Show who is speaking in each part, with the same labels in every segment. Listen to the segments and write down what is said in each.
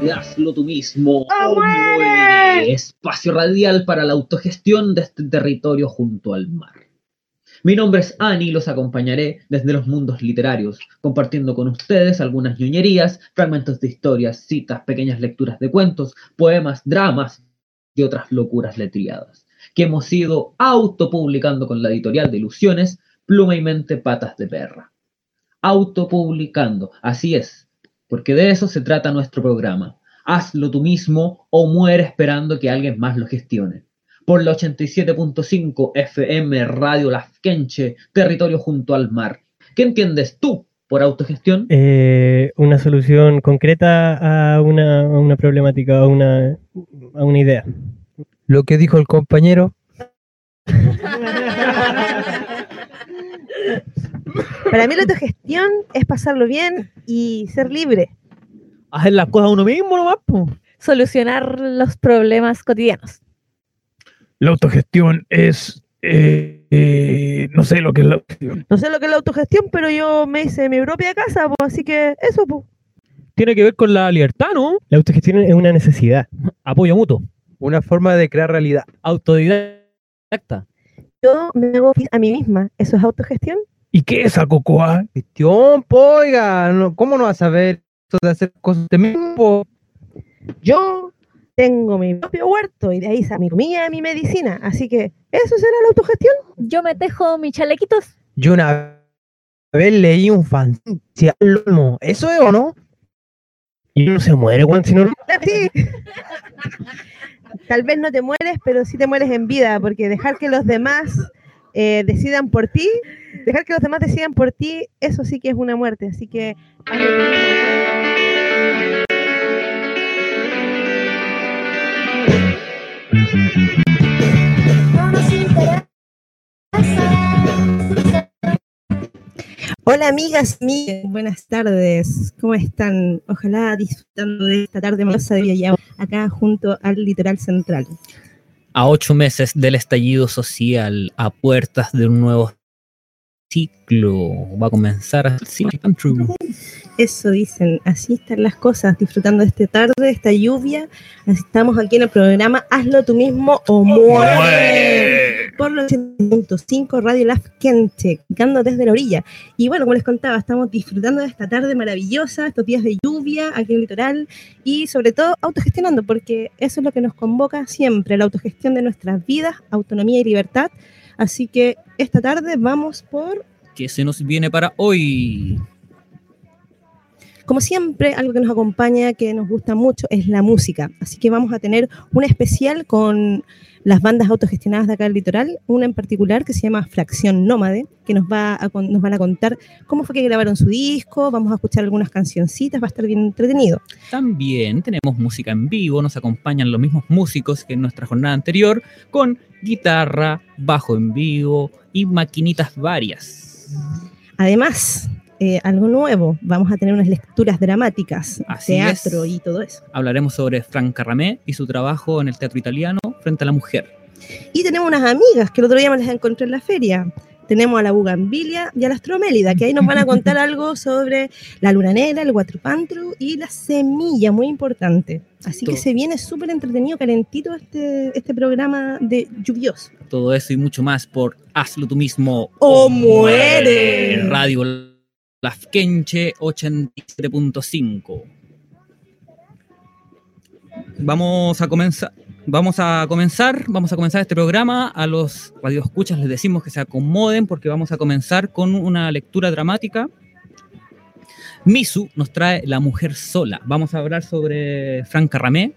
Speaker 1: de Hazlo Tú Mismo o Muere, espacio radial para la autogestión de este territorio junto al mar. Mi nombre es Ani y los acompañaré desde los mundos literarios, compartiendo con ustedes algunas ñoñerías, fragmentos de historias, citas, pequeñas lecturas de cuentos, poemas, dramas y otras locuras letriadas, que hemos ido autopublicando con la editorial de Ilusiones, Pluma y Mente Patas de Perra. Autopublicando, así es, porque de eso se trata nuestro programa. Hazlo tú mismo o muere esperando que alguien más lo gestione. Por la 87.5 FM Radio Lafkenche, territorio junto al mar. ¿Qué entiendes tú por autogestión?
Speaker 2: Una solución concreta a una problemática, a una idea.
Speaker 3: Lo que dijo el compañero.
Speaker 4: Para mí la autogestión es pasarlo bien y ser libre.
Speaker 5: Hacer las cosas uno mismo nomás, po.
Speaker 6: Solucionar los problemas cotidianos.
Speaker 7: La autogestión es... no sé lo que es la autogestión.
Speaker 4: No sé lo que es la autogestión, pero yo me hice mi propia casa, pues, así que eso, pues.
Speaker 5: Tiene que ver con la libertad, ¿no?
Speaker 2: La autogestión es una necesidad.
Speaker 5: Apoyo mutuo.
Speaker 3: Una forma de crear realidad.
Speaker 5: Autodidacta.
Speaker 4: Yo me hago a mí misma. ¿Eso es autogestión?
Speaker 7: ¿Y qué es a Cocoa?
Speaker 3: Gestión, po, oiga, no, ¿cómo no vas a saber eso de hacer cosas de mismo?
Speaker 4: Yo tengo mi propio huerto y de ahí sale mi comida y mi medicina. Así que, ¿eso será la autogestión?
Speaker 6: Yo me tejo mis chalequitos.
Speaker 3: Yo una vez leí un fanzine, ¿eso es o no?
Speaker 2: Y uno se muere, Juan, si no...
Speaker 4: Sí. Tal vez no te mueres, pero sí te mueres en vida, porque dejar que los demás decidan por ti, eso sí que es una muerte. Así que... Hola amigas, buenas tardes, ¿cómo están? Ojalá disfrutando de esta tarde maravillosa de Villallao, acá junto al litoral central.
Speaker 1: A 8 meses del estallido social, a puertas de un nuevo ciclo, va a comenzar así.
Speaker 4: Eso dicen, así están las cosas, disfrutando de esta tarde, de esta lluvia. Así estamos aquí en el programa Hazlo Tú Mismo o Muere, por los 100.5 Radio Lafkenche, llegando desde la orilla. Y bueno, como les contaba, estamos disfrutando de esta tarde maravillosa, estos días de lluvia aquí en el litoral y sobre todo autogestionando, porque eso es lo que nos convoca siempre, la autogestión de nuestras vidas, autonomía y libertad. Así que esta tarde vamos por...
Speaker 1: ¿Qué se nos viene para hoy?
Speaker 4: Como siempre, algo que nos acompaña, que nos gusta mucho, es la música. Así que vamos a tener un especial con las bandas autogestionadas de acá del litoral, una en particular que se llama Fracción Nómade, que nos van a contar cómo fue que grabaron su disco, vamos a escuchar algunas cancioncitas, va a estar bien entretenido.
Speaker 1: También tenemos música en vivo, nos acompañan los mismos músicos que en nuestra jornada anterior, con guitarra, bajo en vivo y maquinitas varias.
Speaker 4: Además... algo nuevo, vamos a tener unas lecturas dramáticas,
Speaker 1: así
Speaker 4: teatro
Speaker 1: es.
Speaker 4: Y todo eso.
Speaker 1: Hablaremos sobre Franca Ramé y su trabajo en el teatro italiano frente a la mujer.
Speaker 4: Y tenemos unas amigas que el otro día me las encontré en la feria. Tenemos a la Bugambilia y a la Astromélida, que ahí nos van a contar algo sobre la luna negra, el guatrupantru y la semilla, muy importante. Así que se viene súper entretenido, calentito este programa de lluvioso.
Speaker 1: Todo eso y mucho más por Hazlo Tú Mismo
Speaker 4: o Muere.
Speaker 1: Radio Lafkenche 87.5. Vamos a comenzar este programa. A los radioescuchas les decimos que se acomoden porque vamos a comenzar con una lectura dramática. Misu nos trae La mujer sola. Vamos a hablar sobre Franca Ramé.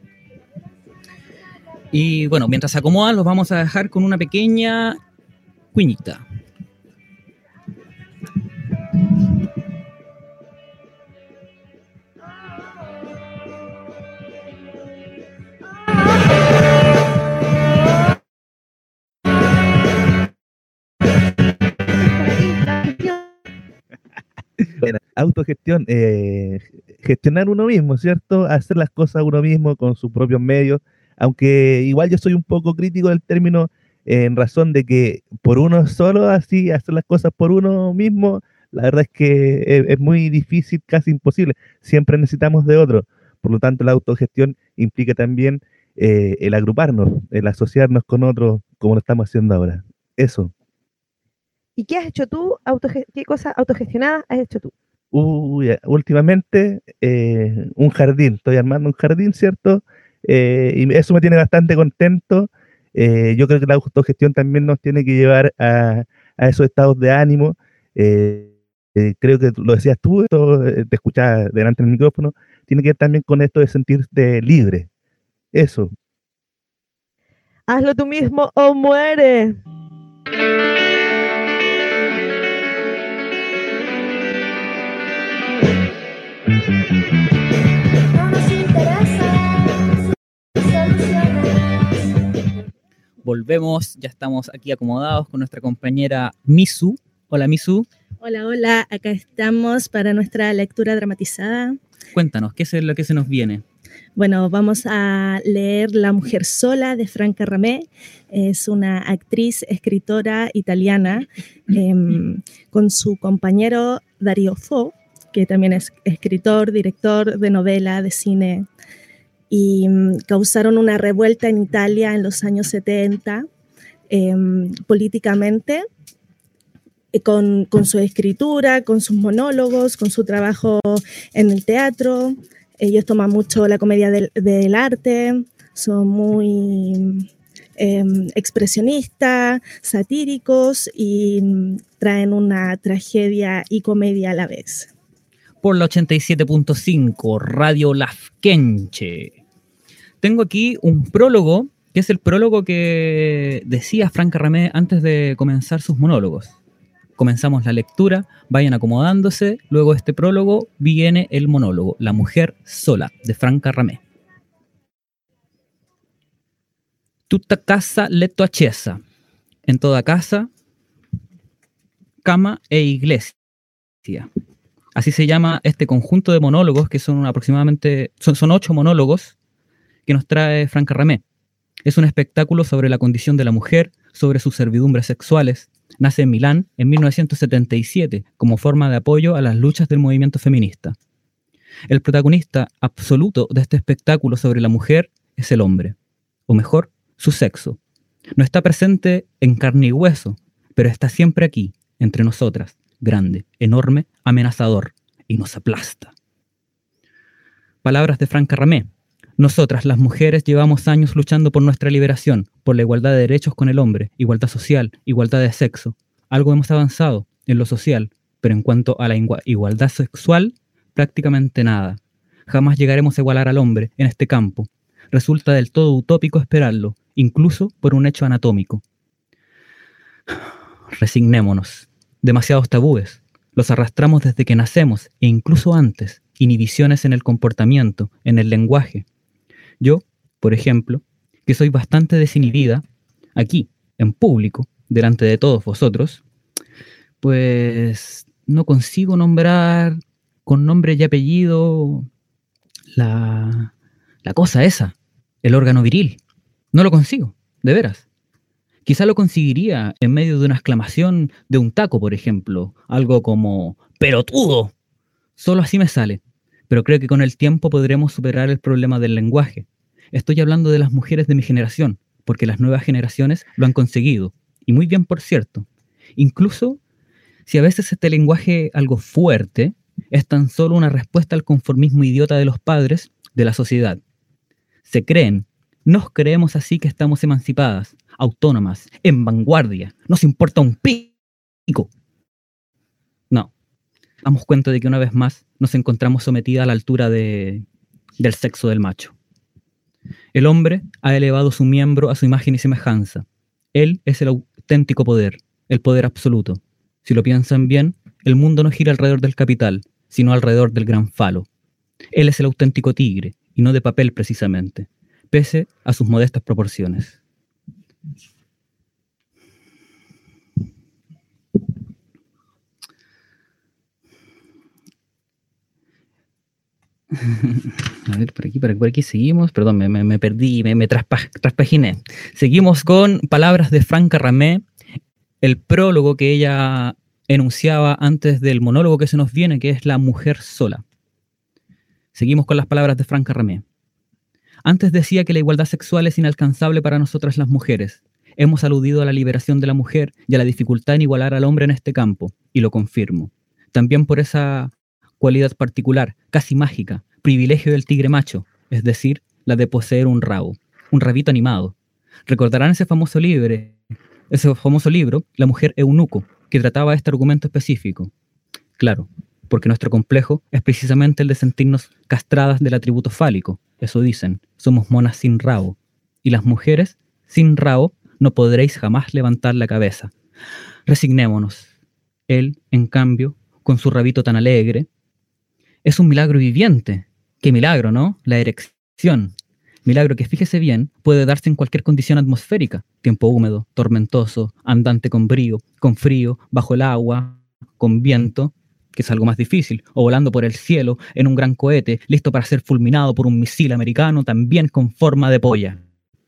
Speaker 1: Y bueno, mientras se acomodan los vamos a dejar con una pequeña cuñita.
Speaker 8: Bueno, autogestión, gestionar uno mismo, ¿cierto? Hacer las cosas uno mismo con sus propios medios, aunque igual yo soy un poco crítico del término en razón de que por uno solo, así, hacer las cosas por uno mismo, la verdad es que es muy difícil, casi imposible. Siempre necesitamos de otro. Por lo tanto, la autogestión implica también el agruparnos, el asociarnos con otros, como lo estamos haciendo ahora. Eso.
Speaker 4: ¿Y qué has hecho tú? ¿Qué cosa autogestionada has hecho tú?
Speaker 8: Últimamente, un jardín. Estoy armando un jardín, ¿cierto? Y eso me tiene bastante contento. Yo creo que la autogestión también nos tiene que llevar a esos estados de ánimo. Creo que lo decías tú, te escuchaba delante del micrófono, tiene que ver también con esto de sentirte libre. Eso.
Speaker 4: Hazlo tú mismo o muere.
Speaker 9: No nos interesa soluciones.
Speaker 10: Volvemos, ya estamos aquí acomodados con nuestra compañera Misu. Hola Misu,
Speaker 4: Hola, hola, acá estamos para nuestra lectura dramatizada.
Speaker 10: cuéntanos, ¿qué es lo que se nos viene?
Speaker 4: Bueno, vamos a leer La mujer sola de Franca Ramé. Es una actriz, escritora italiana, con su compañero Dario Fo, que también es escritor, director de novela, de cine, y causaron una revuelta en Italia en los años 70, políticamente, con su escritura, con sus monólogos, con su trabajo en el teatro. Ellos toman mucho la comedia del arte, son muy expresionistas, satíricos y traen una tragedia y comedia a la vez.
Speaker 10: Por la 87.5, Radio Lafkenche. Tengo aquí un prólogo, que es el prólogo que decía Franca Ramé antes de comenzar sus monólogos. Comenzamos la lectura, vayan acomodándose, luego de este prólogo viene el monólogo, La mujer sola, de Franca Ramé. Tutta casa letto accesa. En toda casa, cama e iglesia. Así se llama este conjunto de monólogos, que son aproximadamente, son 8 monólogos que nos trae Franca Ramé. Es un espectáculo sobre la condición de la mujer, sobre sus servidumbres sexuales. Nace en Milán en 1977 como forma de apoyo a las luchas del movimiento feminista. El protagonista absoluto de este espectáculo sobre la mujer es el hombre, o mejor, su sexo. No está presente en carne y hueso, pero está siempre aquí, entre nosotras, grande, enorme, amenazador, y nos aplasta. Palabras de Franca Ramé. Nosotras, las mujeres, llevamos años luchando por nuestra liberación, por la igualdad de derechos con el hombre, igualdad social, igualdad de sexo. Algo hemos avanzado en lo social, pero en cuanto a la igualdad sexual, prácticamente nada. Jamás llegaremos a igualar al hombre en este campo. Resulta del todo utópico esperarlo, incluso por un hecho anatómico. Resignémonos. Demasiados tabúes. Los arrastramos desde que nacemos e incluso antes. Inhibiciones en el comportamiento, en el lenguaje. Yo, por ejemplo, que soy bastante desinhibida, aquí, en público, delante de todos vosotros, pues no consigo nombrar con nombre y apellido la cosa esa, el órgano viril. No lo consigo, de veras. Quizá lo conseguiría en medio de una exclamación de un taco, por ejemplo, algo como ¡pelotudo! Solo así me sale. Pero creo que con el tiempo podremos superar el problema del lenguaje. Estoy hablando de las mujeres de mi generación, porque las nuevas generaciones lo han conseguido. Y muy bien, por cierto. Incluso si a veces este lenguaje algo fuerte es tan solo una respuesta al conformismo idiota de los padres de la sociedad. Se creen, nos creemos así que estamos emancipadas, autónomas, en vanguardia. Nos importa un pico. No. Damos cuenta de que una vez más nos encontramos sometidas a la altura del sexo del macho. El hombre ha elevado su miembro a su imagen y semejanza. Él es el auténtico poder, el poder absoluto. Si lo piensan bien, el mundo no gira alrededor del capital, sino alrededor del gran falo. Él es el auténtico tigre, y no de papel precisamente, pese a sus modestas proporciones. A ver, por aquí seguimos. Perdón, me perdí, me traspaginé. Seguimos con palabras de Franca Ramé, el prólogo que ella enunciaba antes del monólogo que se nos viene, que es La mujer sola. Seguimos con las palabras de Franca Ramé. Antes decía que la igualdad sexual es inalcanzable para nosotras las mujeres. Hemos aludido a la liberación de la mujer y a la dificultad en igualar al hombre en este campo, y lo confirmo. También por esa cualidad particular, casi mágica, privilegio del tigre macho, es decir, la de poseer un rabo, un rabito animado. Recordarán ese famoso libro, La mujer eunuco, que trataba este argumento específico. Claro, porque nuestro complejo es precisamente el de sentirnos castradas del atributo fálico. Eso dicen, somos monas sin rabo. Y las mujeres, sin rabo, no podréis jamás levantar la cabeza. Resignémonos. Él, en cambio, con su rabito tan alegre, es un milagro viviente. ¡Qué milagro!, ¿no? La erección. Milagro que, fíjese bien, puede darse en cualquier condición atmosférica. Tiempo húmedo, tormentoso, andante con brío, con frío, bajo el agua, con viento, que es algo más difícil, o volando por el cielo en un gran cohete, listo para ser fulminado por un misil americano, también con forma de polla.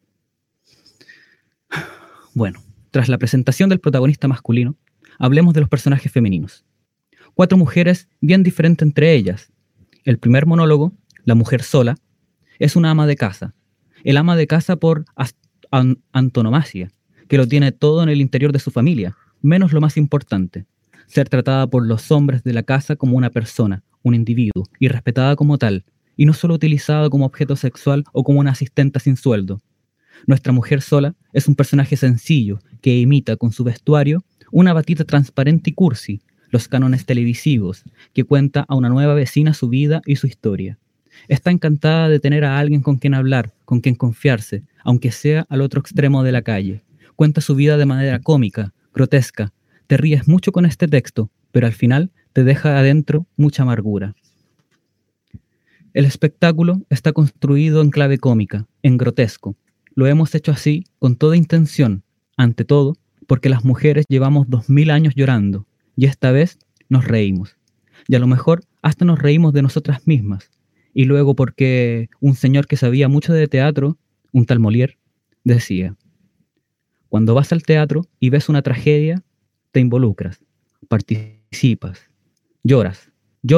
Speaker 10: Bueno, tras la presentación del protagonista masculino, hablemos de los personajes femeninos. 4 mujeres bien diferentes entre ellas. El primer monólogo, la mujer sola, es una ama de casa. El ama de casa por antonomasia, que lo tiene todo en el interior de su familia, menos lo más importante, ser tratada por los hombres de la casa como una persona, un individuo, y respetada como tal, y no solo utilizada como objeto sexual o como una asistenta sin sueldo. Nuestra mujer sola es un personaje sencillo que imita con su vestuario una batita transparente y cursi, los cánones televisivos, que cuenta a una nueva vecina su vida y su historia. Está encantada de tener a alguien con quien hablar, con quien confiarse, aunque sea al otro extremo de la calle. Cuenta su vida de manera cómica, grotesca. Te ríes mucho con este texto, pero al final te deja adentro mucha amargura. El espectáculo está construido en clave cómica, en grotesco. Lo hemos hecho así con toda intención, ante todo, porque las mujeres llevamos 2000 años llorando, y esta vez nos reímos. Y a lo mejor hasta nos reímos de nosotras mismas. Y luego porque un señor que sabía mucho de teatro, un tal Molière, decía: cuando vas al teatro y ves una tragedia, te involucras, participas, lloras,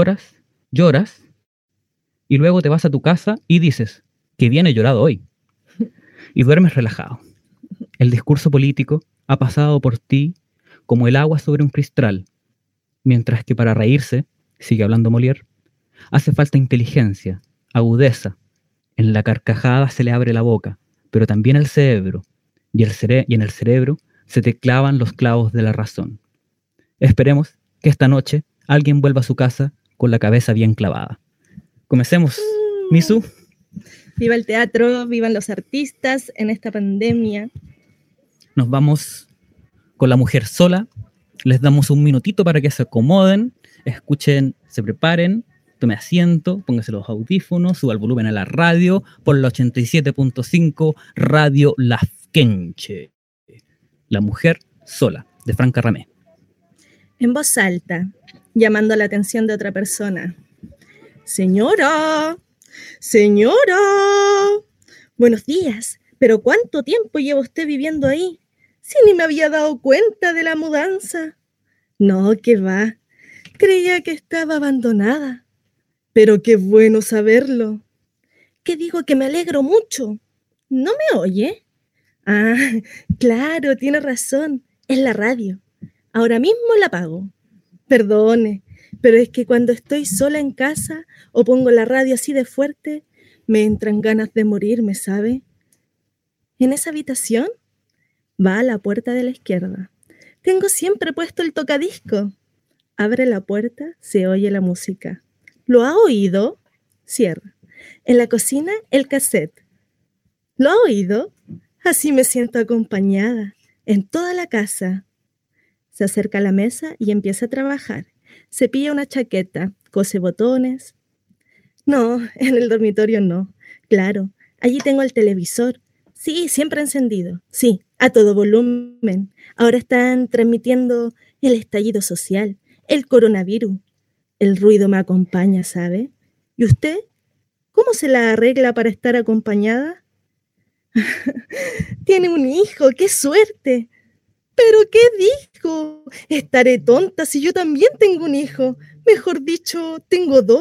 Speaker 10: y luego te vas a tu casa y dices: qué bien he llorado hoy. Y duermes relajado. El discurso político ha pasado por ti como el agua sobre un cristal, mientras que para reírse, sigue hablando Molière, hace falta inteligencia, agudeza. En la carcajada se le abre la boca, pero también el cerebro, y en el cerebro se te clavan los clavos de la razón. Esperemos que esta noche alguien vuelva a su casa con la cabeza bien clavada. Comencemos, Misu.
Speaker 4: Viva el teatro, vivan los artistas en esta pandemia.
Speaker 10: Nos vamos con la mujer sola. Les damos un minutito para que se acomoden, escuchen, se preparen, tome asiento, póngase los audífonos, suba el volumen a la radio por la 87.5 Radio Lafkenche. La mujer sola, de Franca Ramé.
Speaker 4: En voz alta, llamando la atención de otra persona. Señora, señora, buenos días, pero ¿cuánto tiempo lleva usted viviendo ahí? Si ni me había dado cuenta de la mudanza. No, que va, creía que estaba abandonada. Pero qué bueno saberlo. ¿Qué digo? Que me alegro mucho. ¿No me oye? Ah, claro, tiene razón, es la radio. Ahora mismo la apago. Perdone, pero es que cuando estoy sola en casa o pongo la radio así de fuerte, me entran ganas de morirme, ¿sabe? En esa habitación va a la puerta de la izquierda. Tengo siempre puesto el tocadisco. Abre la puerta, se oye la música. ¿Lo ha oído? Cierra. En la cocina, el cassette. ¿Lo ha oído? Así me siento acompañada en toda la casa. Se acerca a la mesa y empieza a trabajar. Se pilla una chaqueta, cose botones. No, en el dormitorio no. Claro, allí tengo el televisor. Sí, siempre encendido. Sí, a todo volumen. Ahora están transmitiendo el estallido social, el coronavirus. El ruido me acompaña, ¿sabe? ¿Y usted? ¿Cómo se la arregla para estar acompañada? Tiene un hijo, ¡qué suerte! ¿Pero qué dijo? Estaré tonta si yo también tengo un hijo. Mejor dicho, tengo 2.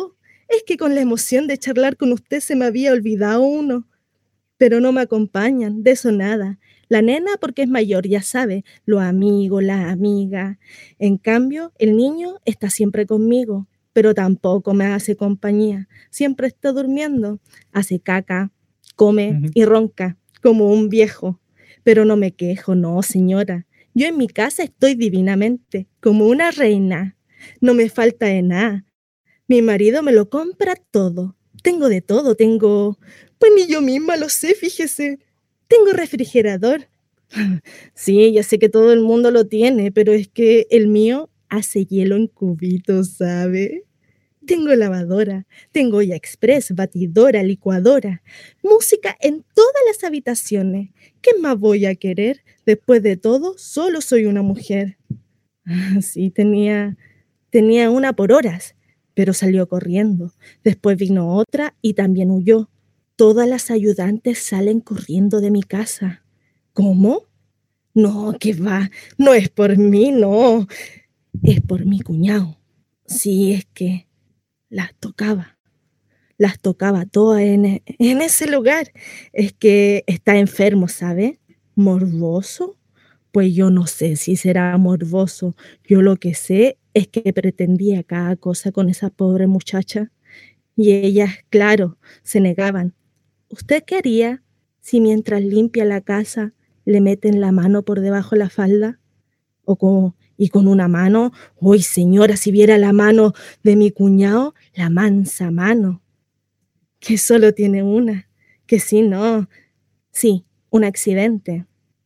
Speaker 4: Es que con la emoción de charlar con usted se me había olvidado uno. Pero no me acompañan, de eso nada. La nena porque es mayor, ya sabe, los amigos, la amiga. En cambio, el niño está siempre conmigo, pero tampoco me hace compañía. Siempre está durmiendo, hace caca, come y ronca, como un viejo. Pero no me quejo, no, señora. Yo en mi casa estoy divinamente, como una reina. No me falta de nada. Mi marido me lo compra todo. Tengo de todo, pues ni yo misma lo sé, fíjese. Tengo refrigerador. Sí, ya sé que todo el mundo lo tiene, pero es que el mío hace hielo en cubitos, ¿sabe? Tengo lavadora, tengo olla express, batidora, licuadora, música en todas las habitaciones. ¿Qué más voy a querer? Después de todo, solo soy una mujer. Sí, tenía una por horas, pero salió corriendo. Después vino otra y también huyó. Todas las ayudantes salen corriendo de mi casa. ¿Cómo? No, que va, no es por mí, no, es por mi cuñado. Sí, es que las tocaba todas en ese lugar. Es que está enfermo, ¿sabe? ¿Morboso? Pues yo no sé si será morboso. Yo lo que sé es que pretendía cada cosa con esa pobre muchacha. Y ellas, claro, se negaban. ¿Usted qué haría si mientras limpia la casa le meten la mano por debajo de la falda? Y con una mano, uy señora, si viera la mano de mi cuñado, la mansa mano, que solo tiene una, que sí, no, sí, un accidente.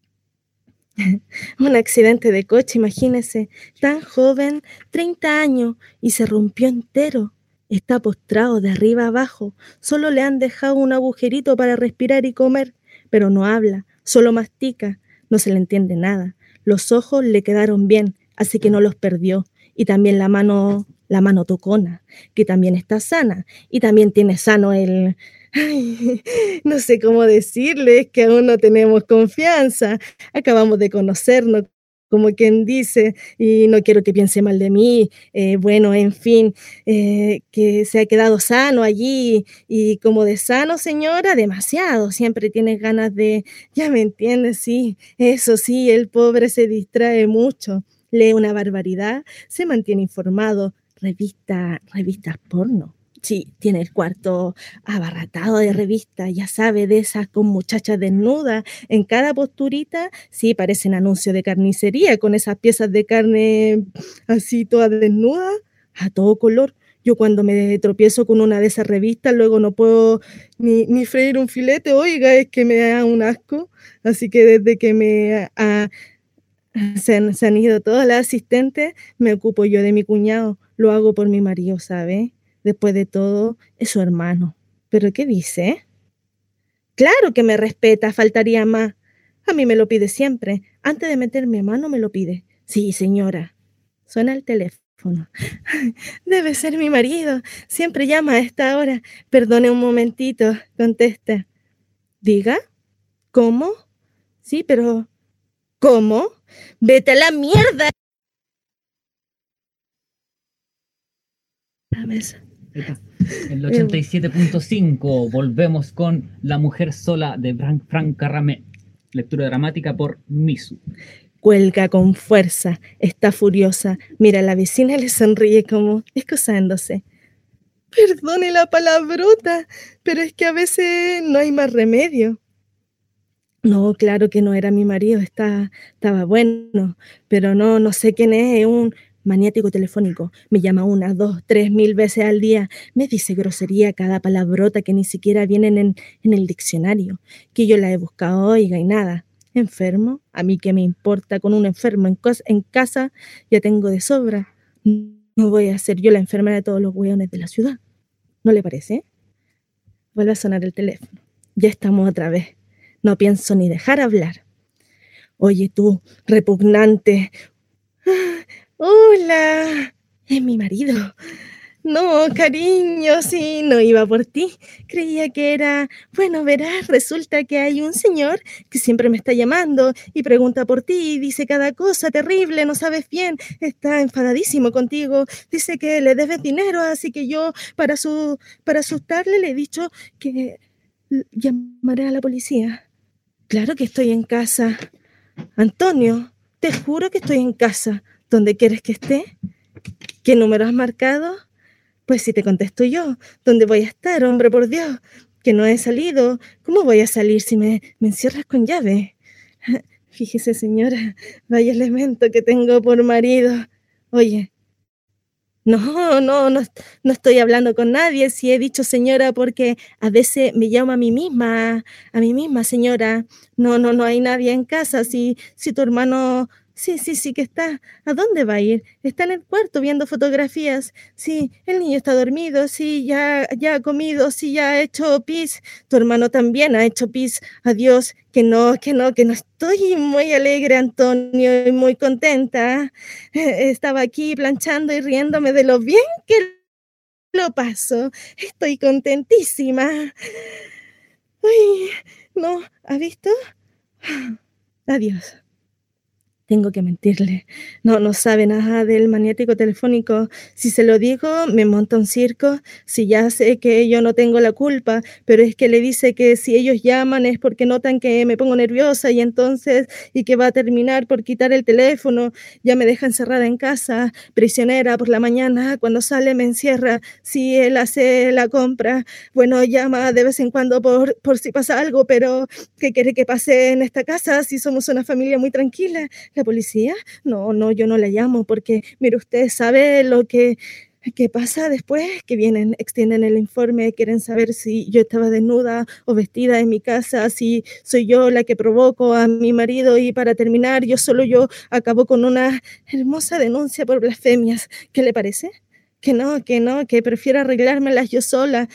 Speaker 4: Un accidente de coche, imagínese, tan joven, 30 años, y se rompió entero. Está postrado de arriba abajo, solo le han dejado un agujerito para respirar y comer, pero no habla, solo mastica, no se le entiende nada. Los ojos le quedaron bien, así que no los perdió. Y también la mano tocona, que también está sana, y también tiene sano el... Ay, no sé cómo decirle, es que aún no tenemos confianza. Acabamos de conocernos, como quien dice, y no quiero que piense mal de mí. Bueno, en fin, que se ha quedado sano allí, y como de sano, señora, demasiado. Siempre tienes ganas de, ya me entiendes, sí, eso sí, el pobre se distrae mucho, lee una barbaridad, se mantiene informado, revistas porno. Sí, tiene el cuarto abarratado de revistas, ya sabe, de esas con muchachas desnudas. En cada posturita, sí, parecen anuncios de carnicería, con esas piezas de carne así todas desnudas, a todo color. Yo cuando me tropiezo con una de esas revistas, luego no puedo ni freír un filete, oiga, es que me da un asco. Así que desde que se han ido todas las asistentes, me ocupo yo de mi cuñado, lo hago por mi marido, ¿sabe? Después de todo, es su hermano. ¿Pero qué dice? Claro que me respeta, faltaría más. A mí me lo pide siempre. Antes de meterme mano me lo pide. Sí, señora. Suena el teléfono. Debe ser mi marido. Siempre llama a esta hora. Perdone un momentito. Contesta. ¿Diga? ¿Cómo? Sí, pero... ¿Cómo? ¡Vete a la mierda! A ver.
Speaker 10: En el 87.5 volvemos con La mujer sola de Frank Carramé. Lectura dramática por Misu.
Speaker 4: Cuelga con fuerza, está furiosa. Mira, la vecina le sonríe como excusándose. Perdone la palabrota, pero es que a veces no hay más remedio. No, claro que no era mi marido, estaba bueno, pero no sé quién es un maniático telefónico. Me llama 1, 2, 3 mil veces al día. Me dice grosería cada palabrota que ni siquiera vienen en el diccionario, que yo la he buscado, oiga, y nada. ¿Enfermo? ¿A mí qué me importa? Con un enfermo en casa ya tengo de sobra. No voy a ser yo la enfermera de todos los hueones de la ciudad. ¿No le parece? Vuelve a sonar el teléfono. Ya estamos otra vez. No pienso ni dejar hablar. Oye tú, repugnante. Hola, es mi marido. No, cariño, sí, no iba por ti. Creía que era, bueno, verás, resulta que hay un señor que siempre me está llamando y pregunta por ti y dice cada cosa terrible, no sabes bien, está enfadadísimo contigo, dice que le debes dinero, así que yo para asustarle le he dicho que llamaré a la policía. Claro que estoy en casa. Antonio, te juro que estoy en casa. ¿Dónde quieres que esté? ¿Qué número has marcado? Pues si te contesto yo, ¿dónde voy a estar, hombre, por Dios? Que no he salido. ¿Cómo voy a salir si me encierras con llave? Fíjese, señora, vaya elemento que tengo por marido. Oye, no estoy hablando con nadie. Si he dicho señora porque a veces me llamo a mí misma, señora. No hay nadie en casa. Si tu hermano, sí que está. ¿A dónde va a ir? Está en el cuarto viendo fotografías. Sí, el niño está dormido. Sí, ya ha comido. Sí, ya ha hecho pis. Tu hermano también ha hecho pis. Adiós. Que no estoy muy alegre, Antonio, y muy contenta. Estaba aquí planchando y riéndome de lo bien que lo paso. Estoy contentísima. Uy, no, ¿ha visto? Adiós. Tengo que mentirle. No sabe nada del magnético telefónico. Si se lo digo, me monta un circo. Si ya sé que yo no tengo la culpa, pero es que le dice que si ellos llaman es porque notan que me pongo nerviosa y que va a terminar por quitar el teléfono. Ya me deja encerrada en casa, prisionera por la mañana. Cuando sale me encierra. Si él hace la compra, bueno, llama de vez en cuando por si pasa algo, pero ¿qué quiere que pase en esta casa si somos una familia muy tranquila? ¿La policía? No, yo no la llamo porque, mire, usted sabe lo que pasa después, que vienen, extienden el informe, quieren saber si yo estaba desnuda o vestida en mi casa, si soy yo la que provoco a mi marido y para terminar, yo acabo con una hermosa denuncia por blasfemias. ¿Qué le parece? Que prefiero arreglármelas yo sola.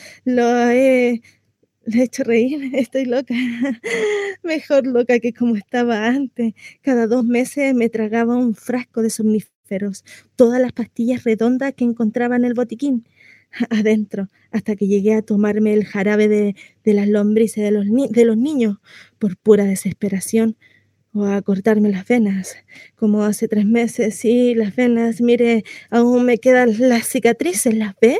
Speaker 4: Le he hecho reír, estoy loca. Mejor loca que como estaba antes. Cada 2 meses me tragaba un frasco de somníferos, todas las pastillas redondas que encontraba en el botiquín, adentro, hasta que llegué a tomarme el jarabe de las lombrices de los niños, por pura desesperación, o a cortarme las venas, como hace 3 meses. Sí, las venas, mire, aún me quedan las cicatrices, ¿las ve?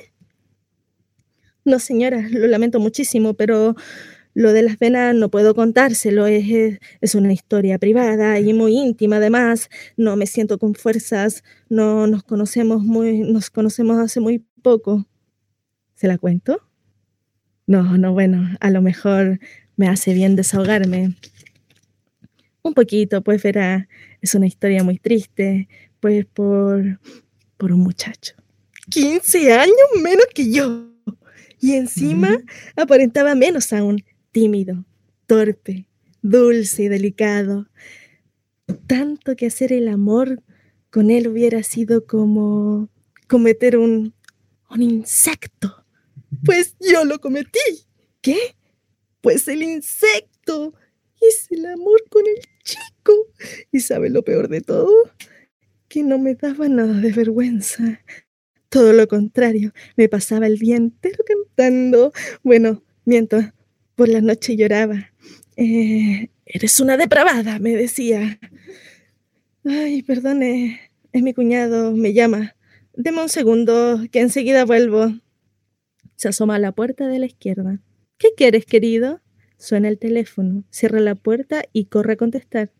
Speaker 4: No, señora, lo lamento muchísimo, pero lo de las venas no puedo contárselo. Es una historia privada y muy íntima. Además, no me siento con fuerzas. No nos conocemos hace muy poco. ¿Se la cuento? No, bueno, a lo mejor me hace bien desahogarme. Un poquito, pues verá, es una historia muy triste, pues por un muchacho. 15 años menos que yo. Y encima aparentaba menos aún, tímido, torpe, dulce y delicado. Tanto que hacer el amor con él hubiera sido como cometer un insecto. Pues yo lo cometí. ¿Qué? Pues el insecto. Hice el amor con el chico. ¿Y sabe lo peor de todo? Que no me daba nada de vergüenza. Todo lo contrario, me pasaba el día entero cantando. Bueno, miento, por la noche lloraba. Eres una depravada, me decía. Ay, perdone, es mi cuñado, me llama. Deme un segundo, que enseguida vuelvo. Se asoma a la puerta de la izquierda. ¿Qué quieres, querido? Suena el teléfono, cierra la puerta y corre a contestar.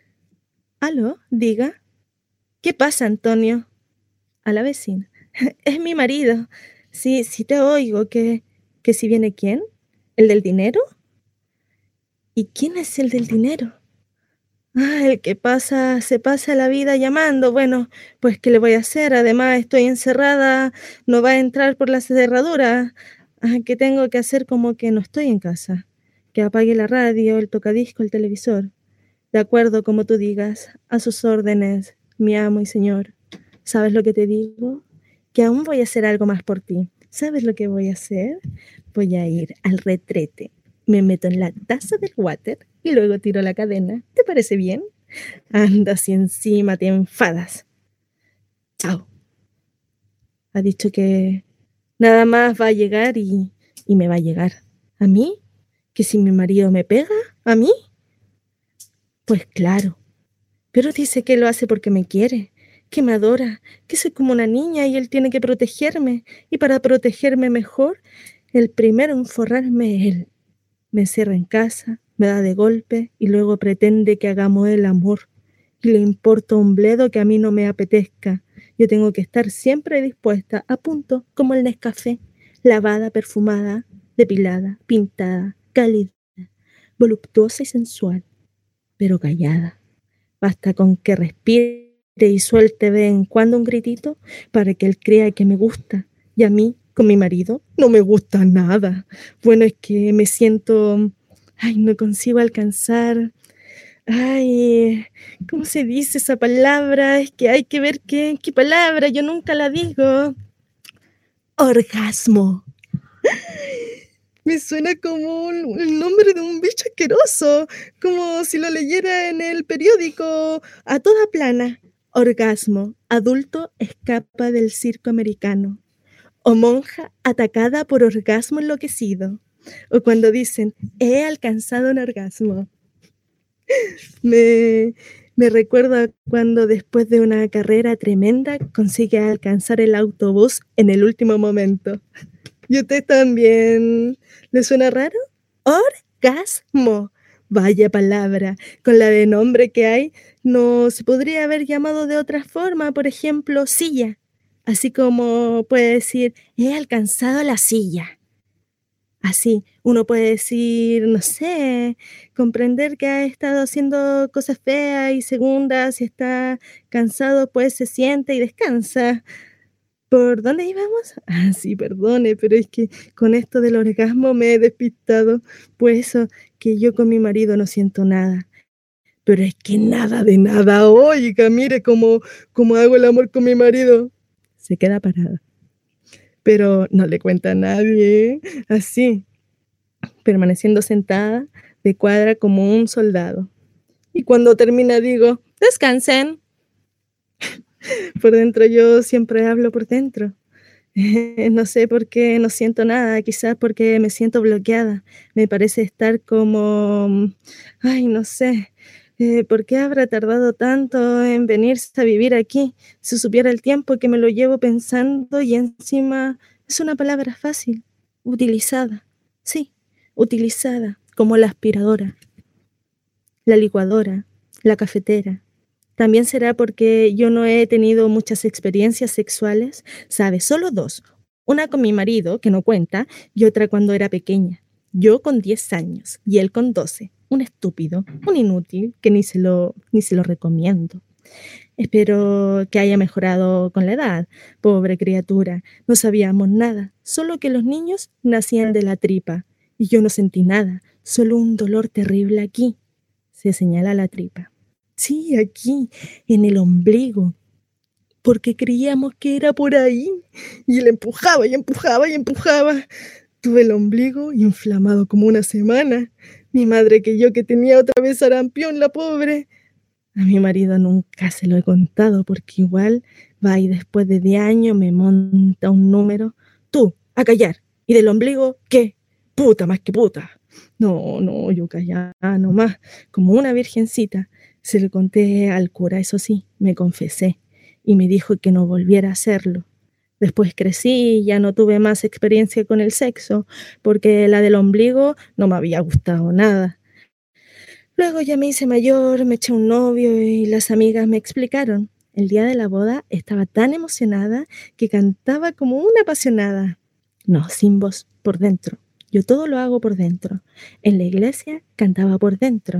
Speaker 4: ¿Aló? Diga. ¿Qué pasa, Antonio? A la vecina. Es mi marido. Sí te oigo. ¿Que si viene quién? ¿El del dinero? ¿Y quién es el del dinero? El que se pasa la vida llamando. Bueno, pues ¿qué le voy a hacer? Además estoy encerrada, no va a entrar por la cerradura. ¿Qué tengo que hacer como que no estoy en casa? Que apague la radio, el tocadisco, el televisor. De acuerdo, como tú digas, a sus órdenes, mi amo y señor. ¿Sabes lo que te digo? Que aún voy a hacer algo más por ti. ¿Sabes lo que voy a hacer? Voy a ir al retrete. Me meto en la taza del water y luego tiro la cadena. ¿Te parece bien? Anda, si encima te enfadas. Chao. Ha dicho que Nada más va a llegar y me va a llegar. ¿A mí? ¿Que si mi marido me pega? ¿A mí? Pues claro. Pero dice que lo hace porque me quiere, que me adora, que soy como una niña y él tiene que protegerme. Y para protegerme mejor, el primero en forrarme es él. Me encierra en casa, me da de golpe y luego pretende que hagamos el amor. Y le importa un bledo que a mí no me apetezca. Yo tengo que estar siempre dispuesta, a punto, como el Nescafé, lavada, perfumada, depilada, pintada, cálida, voluptuosa y sensual, pero callada. Basta con que respire y suelte de vez en cuando un gritito para que él crea que me gusta. Y a mí, con mi marido, no me gusta nada. Bueno, es que me siento... Ay, no consigo alcanzar... Ay, ¿cómo se dice esa palabra? Es que hay que ver qué palabra, yo nunca la digo. Orgasmo. Me suena como el nombre de un bicho asqueroso, como si lo leyera en el periódico a toda plana. Orgasmo. Adulto escapa del circo americano. O monja atacada por orgasmo enloquecido. O cuando dicen, he alcanzado un orgasmo. Me recuerda cuando después de una carrera tremenda consigue alcanzar el autobús en el último momento. ¿Y usted también le suena raro? Orgasmo. Vaya palabra. Con la de nombre que hay, no se podría haber llamado de otra forma. Por ejemplo, silla. Así como puede decir, he alcanzado la silla. Así, uno puede decir, no sé, comprender que ha estado haciendo cosas feas y segunda, si está cansado, pues se siente y descansa. ¿Por dónde íbamos? Ah, sí, perdone, pero es que con esto del orgasmo me he despistado. Pues eso, que yo con mi marido no siento nada. Pero es que nada de nada, oiga, mire cómo hago el amor con mi marido. Se queda parada. Pero no le cuenta a nadie, ¿eh? Así, permaneciendo sentada, de cuadra como un soldado. Y cuando termina digo, descansen. Por dentro yo siempre hablo por dentro. No sé por qué no siento nada, quizás porque me siento bloqueada. Me parece estar como, ay, no sé, ¿por qué habrá tardado tanto en venirse a vivir aquí? Si supiera el tiempo que me lo llevo pensando y encima es una palabra fácil, utilizada. Sí, utilizada, como la aspiradora, la licuadora, la cafetera. También será porque yo no he tenido muchas experiencias sexuales, ¿sabes? Solo 2. Una con mi marido, que no cuenta, y otra cuando era pequeña. Yo con 10 años y él con 12. Un estúpido, un inútil, que ni se lo recomiendo. Espero que haya mejorado con la edad. Pobre criatura, no sabíamos nada, solo que los niños nacían de la tripa. Y yo no sentí nada, solo un dolor terrible aquí. Se señala la tripa. Sí, aquí, en el ombligo, porque creíamos que era por ahí. Y él empujaba y empujaba y empujaba. Tuve el ombligo inflamado como una semana. Mi madre creyó que tenía otra vez sarampión, la pobre. A mi marido nunca se lo he contado, porque igual va y después de 10 años me monta un número. Tú, a callar. ¿Y del ombligo qué? Puta más que puta. No, yo callaba nomás, como una virgencita. Se lo conté al cura, eso sí, me confesé, y me dijo que no volviera a hacerlo. Después crecí y ya no tuve más experiencia con el sexo, porque la del ombligo no me había gustado nada. Luego ya me hice mayor, me eché un novio y las amigas me explicaron. El día de la boda estaba tan emocionada que cantaba como una apasionada. No, sin voz, por dentro. Yo todo lo hago por dentro. En la iglesia cantaba por dentro.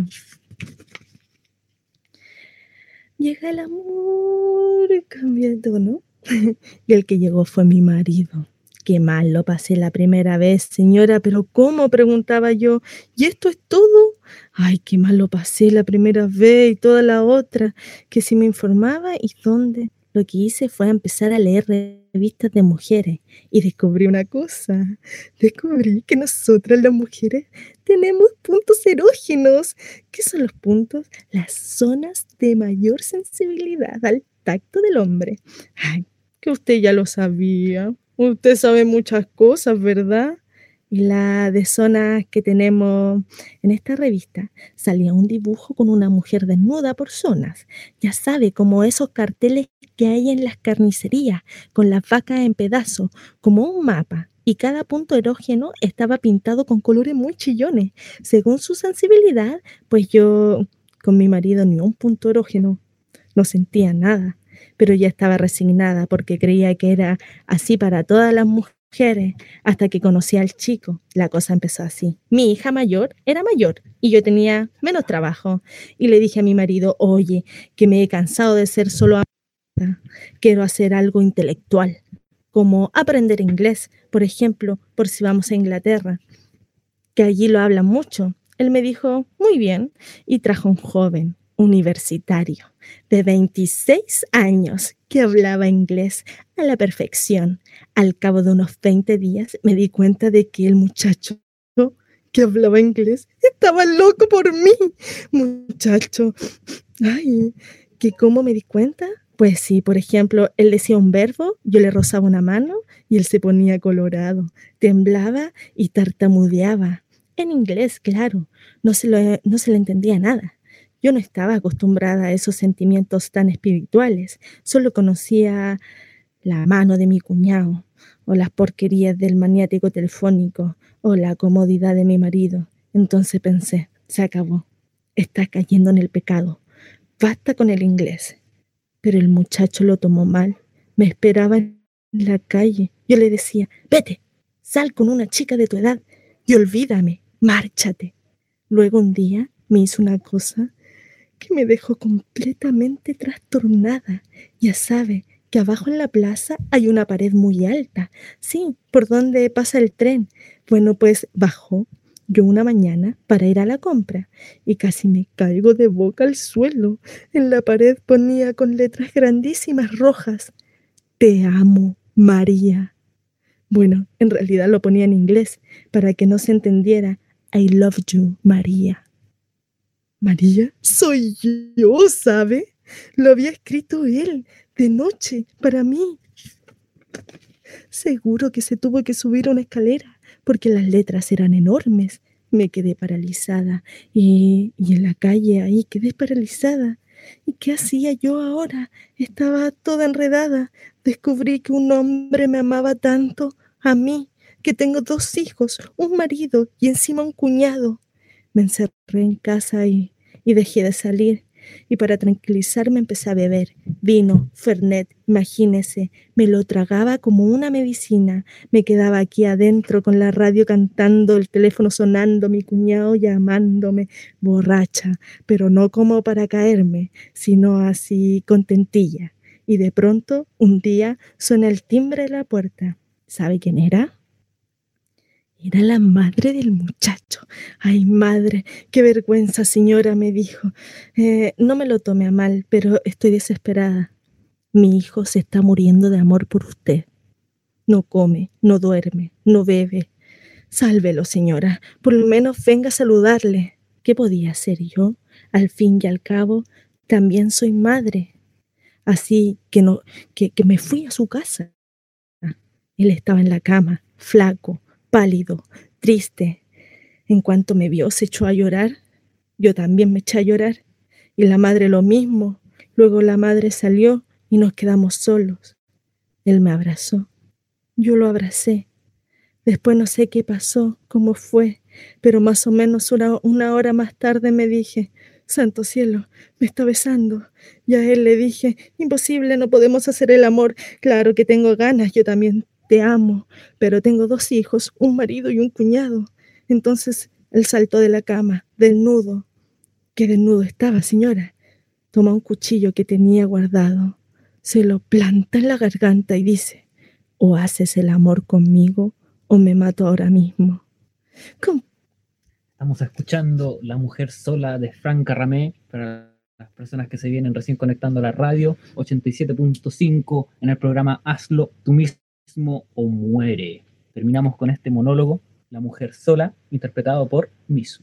Speaker 4: Llega el amor, cambia de tono. Y el que llegó fue mi marido. Qué mal lo pasé la primera vez, señora, pero ¿cómo? Preguntaba yo. ¿Y esto es todo? Ay, qué mal lo pasé la primera vez y toda la otra. Que si me informaba y dónde. Lo que hice fue empezar a leer revistas de mujeres y descubrí una cosa. Descubrí que nosotras las mujeres tenemos puntos erógenos. ¿Qué son los puntos? Las zonas de mayor sensibilidad al tacto del hombre. Ay, que usted ya lo sabía. Usted sabe muchas cosas, ¿verdad? Y la de zonas que tenemos en esta revista salía un dibujo con una mujer desnuda por zonas. Ya sabe, como esos carteles que hay en las carnicerías, con las vacas en pedazos, como un mapa. Y cada punto erógeno estaba pintado con colores muy chillones. Según su sensibilidad, pues yo con mi marido ni un punto erógeno, no sentía nada. Pero ya estaba resignada porque creía que era así para todas las mujeres, hasta que conocí al chico. La cosa empezó así. Mi hija mayor era mayor y yo tenía menos trabajo. Y le dije a mi marido, oye, que me he cansado de ser solo amante. Quiero hacer algo intelectual, como aprender inglés, por ejemplo, por si vamos a Inglaterra, que allí lo hablan mucho. Él me dijo, muy bien, y trajo un joven universitario de 26 años que hablaba inglés a la perfección. Al cabo de unos 20 días me di cuenta de que el muchacho que hablaba inglés estaba loco por mí. Muchacho, ay, ¿que cómo me di cuenta? Pues sí, por ejemplo, él decía un verbo, yo le rozaba una mano y él se ponía colorado, temblaba y tartamudeaba. En inglés, claro, no se le entendía nada. Yo no estaba acostumbrada a esos sentimientos tan espirituales, solo conocía la mano de mi cuñado, o las porquerías del maniático telefónico, o la comodidad de mi marido. Entonces pensé, se acabó, estás cayendo en el pecado, basta con el inglés. Pero el muchacho lo tomó mal, me esperaba en la calle. Yo le decía, vete, sal con una chica de tu edad y olvídame, márchate. Luego un día me hizo una cosa que me dejó completamente trastornada. Ya sabe que abajo en la plaza hay una pared muy alta, sí, por donde pasa el tren. Bueno, pues bajó yo una mañana para ir a la compra y casi me caigo de boca al suelo. En la pared ponía con letras grandísimas rojas, te amo, María. Bueno, en realidad lo ponía en inglés para que no se entendiera, I love you, María. María, soy yo, ¿sabe? Lo había escrito él, de noche, para mí. Seguro que se tuvo que subir una escalera, porque las letras eran enormes. Me quedé paralizada, y en la calle ahí quedé paralizada. ¿Y qué hacía yo ahora? Estaba toda enredada. Descubrí que un hombre me amaba tanto, a mí, que tengo 2 hijos, un marido y encima un cuñado. Me encerré en casa y dejé de salir. Y para tranquilizarme empecé a beber vino, fernet, imagínese, me lo tragaba como una medicina. Me quedaba aquí adentro con la radio cantando, el teléfono sonando, mi cuñado llamándome, borracha, pero no como para caerme, sino así contentilla. Y de pronto, un día, suena el timbre de la puerta. ¿Sabe quién era? Era la madre del muchacho. Ay, madre, qué vergüenza, señora, me dijo. No me lo tome a mal, pero estoy desesperada. Mi hijo se está muriendo de amor por usted. No come, no duerme, no bebe. Sálvelo, señora. Por lo menos venga a saludarle. ¿Qué podía hacer yo? Al fin y al cabo, también soy madre. Así que me fui a su casa. Él estaba en la cama, flaco, pálido, triste. En cuanto me vio, se echó a llorar. Yo también me eché a llorar. Y la madre lo mismo. Luego la madre salió y nos quedamos solos. Él me abrazó. Yo lo abracé. Después no sé qué pasó, cómo fue, pero más o menos una hora más tarde me dije, santo cielo, me está besando. Y a él le dije, imposible, no podemos hacer el amor. Claro que tengo ganas, yo también te amo, pero tengo 2 hijos, un marido y un cuñado. Entonces él saltó de la cama, desnudo. ¿Qué desnudo estaba, señora? Toma un cuchillo que tenía guardado, se lo planta en la garganta y dice, o haces el amor conmigo o me mato ahora mismo.
Speaker 10: Estamos escuchando La Mujer Sola de Franca Ramé, para las personas que se vienen recién conectando a la radio, 87.5 en el programa Hazlo tú mismo o muere. Terminamos con este monólogo, La Mujer Sola, interpretado por Misu.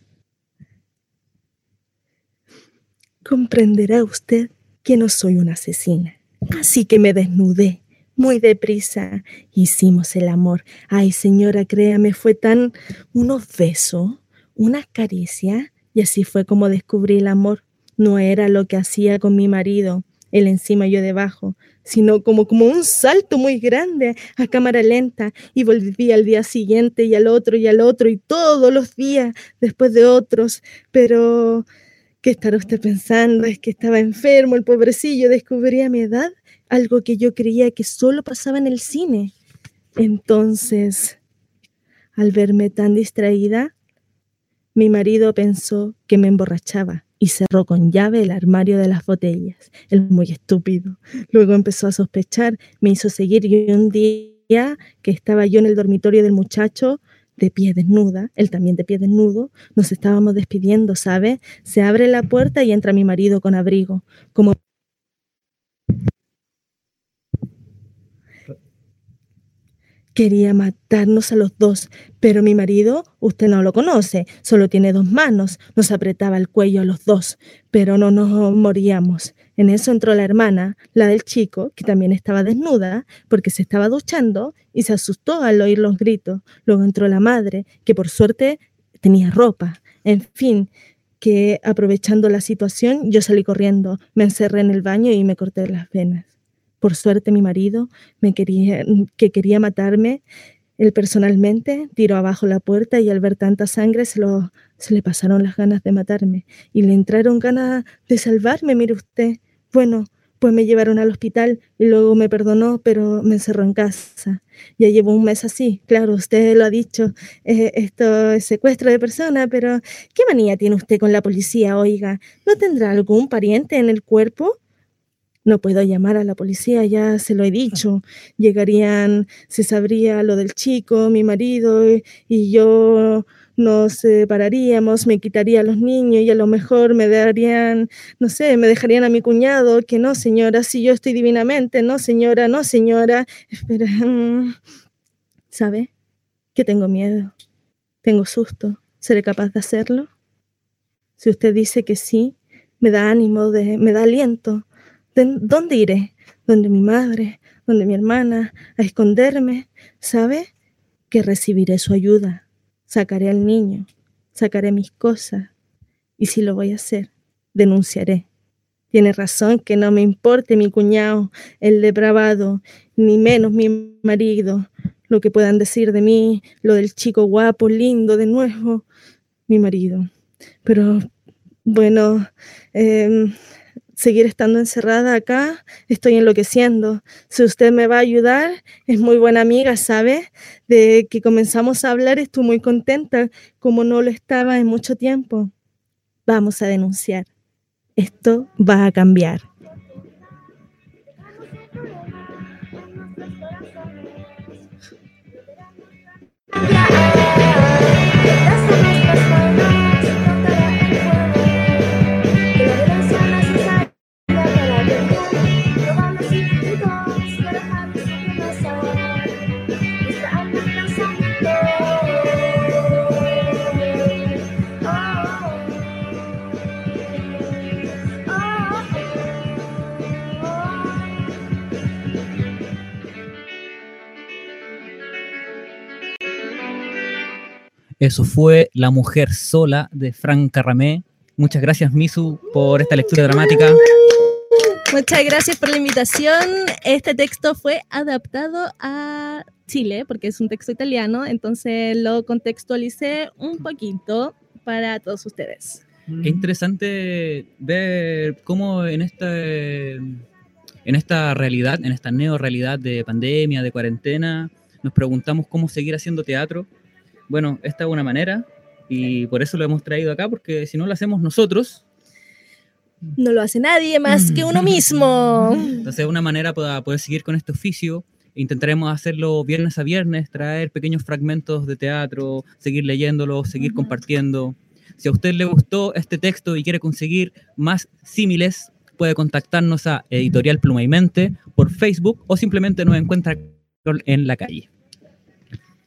Speaker 4: Comprenderá usted que no soy una asesina, así que me desnudé muy deprisa. Hicimos el amor. Ay, señora, créame, fue tan unos besos, una caricia, y así fue como descubrí el amor. No era lo que hacía con mi marido, él encima, yo debajo, sino como un salto muy grande a cámara lenta, y volví al día siguiente y al otro y todos los días después de otros. Pero, ¿qué estará usted pensando? Es que estaba enfermo, el pobrecillo. Descubrí a mi edad algo que yo creía que solo pasaba en el cine. Entonces, al verme tan distraída, mi marido pensó que me emborrachaba y cerró con llave el armario de las botellas. Él muy estúpido. Luego empezó a sospechar, me hizo seguir, y un día que estaba yo en el dormitorio del muchacho, de pie desnuda, él también de pie desnudo, nos estábamos despidiendo, ¿sabe? Se abre la puerta y entra mi marido con abrigo, como quería matarnos a los dos, pero mi marido, usted no lo conoce, solo tiene 2 manos, nos apretaba el cuello a los dos, pero no nos moríamos. En eso entró la hermana, la del chico, que también estaba desnuda, porque se estaba duchando, y se asustó al oír los gritos. Luego entró la madre, que por suerte tenía ropa. En fin, que aprovechando la situación, yo salí corriendo, me encerré en el baño y me corté las venas. Por suerte mi marido, que quería matarme, él personalmente tiró abajo la puerta, y al ver tanta sangre se le pasaron las ganas de matarme y le entraron ganas de salvarme, mire usted. Bueno, pues me llevaron al hospital y luego me perdonó, pero me encerró en casa. Ya llevo un mes así, claro, usted lo ha dicho, esto es secuestro de persona, pero ¿qué manía tiene usted con la policía, oiga? ¿No tendrá algún pariente en el cuerpo? No puedo llamar a la policía, ya se lo he dicho. Llegarían, se sabría lo del chico, mi marido, y yo nos separaríamos, me quitaría a los niños y a lo mejor me darían, no sé, me dejarían a mi cuñado. Que no, señora, si yo estoy divinamente. No, señora, no, señora. Espera, ¿sabe? Que tengo miedo, tengo susto. ¿Seré capaz de hacerlo? Si usted dice que sí, me da ánimo, me da aliento. ¿Dónde iré? ¿Dónde mi madre? ¿Dónde mi hermana? A esconderme. ¿Sabe? Que recibiré su ayuda. Sacaré al niño. Sacaré mis cosas. Y si lo voy a hacer, denunciaré. Tiene razón, que no me importe mi cuñado, el depravado, ni menos mi marido. Lo que puedan decir de mí, lo del chico guapo, lindo, de nuevo, mi marido. Pero, bueno, seguir estando encerrada acá, estoy enloqueciendo. Si usted me va a ayudar, es muy buena amiga, ¿sabe? De que comenzamos a hablar estoy muy contenta, como no lo estaba en mucho tiempo. Vamos a denunciar. Esto va a cambiar.
Speaker 10: Eso fue La Mujer Sola de Frank Carramé. Muchas gracias, Misu, por esta lectura dramática.
Speaker 4: Muchas gracias por la invitación. Este texto fue adaptado a Chile, porque es un texto italiano, entonces lo contextualicé un poquito para todos ustedes.
Speaker 10: Es interesante ver cómo en esta realidad, en esta neorrealidad de pandemia, de cuarentena, nos preguntamos cómo seguir haciendo teatro. Bueno, esta es una manera, y por eso lo hemos traído acá, porque si no lo hacemos nosotros,
Speaker 4: no lo hace nadie más que uno mismo.
Speaker 10: Entonces es una manera para poder seguir con este oficio. Intentaremos hacerlo viernes a viernes, traer pequeños fragmentos de teatro, seguir leyéndolo, seguir compartiendo. Si a usted le gustó este texto y quiere conseguir más símiles, puede contactarnos a Editorial Pluma y Mente por Facebook, o simplemente nos encuentra en la calle.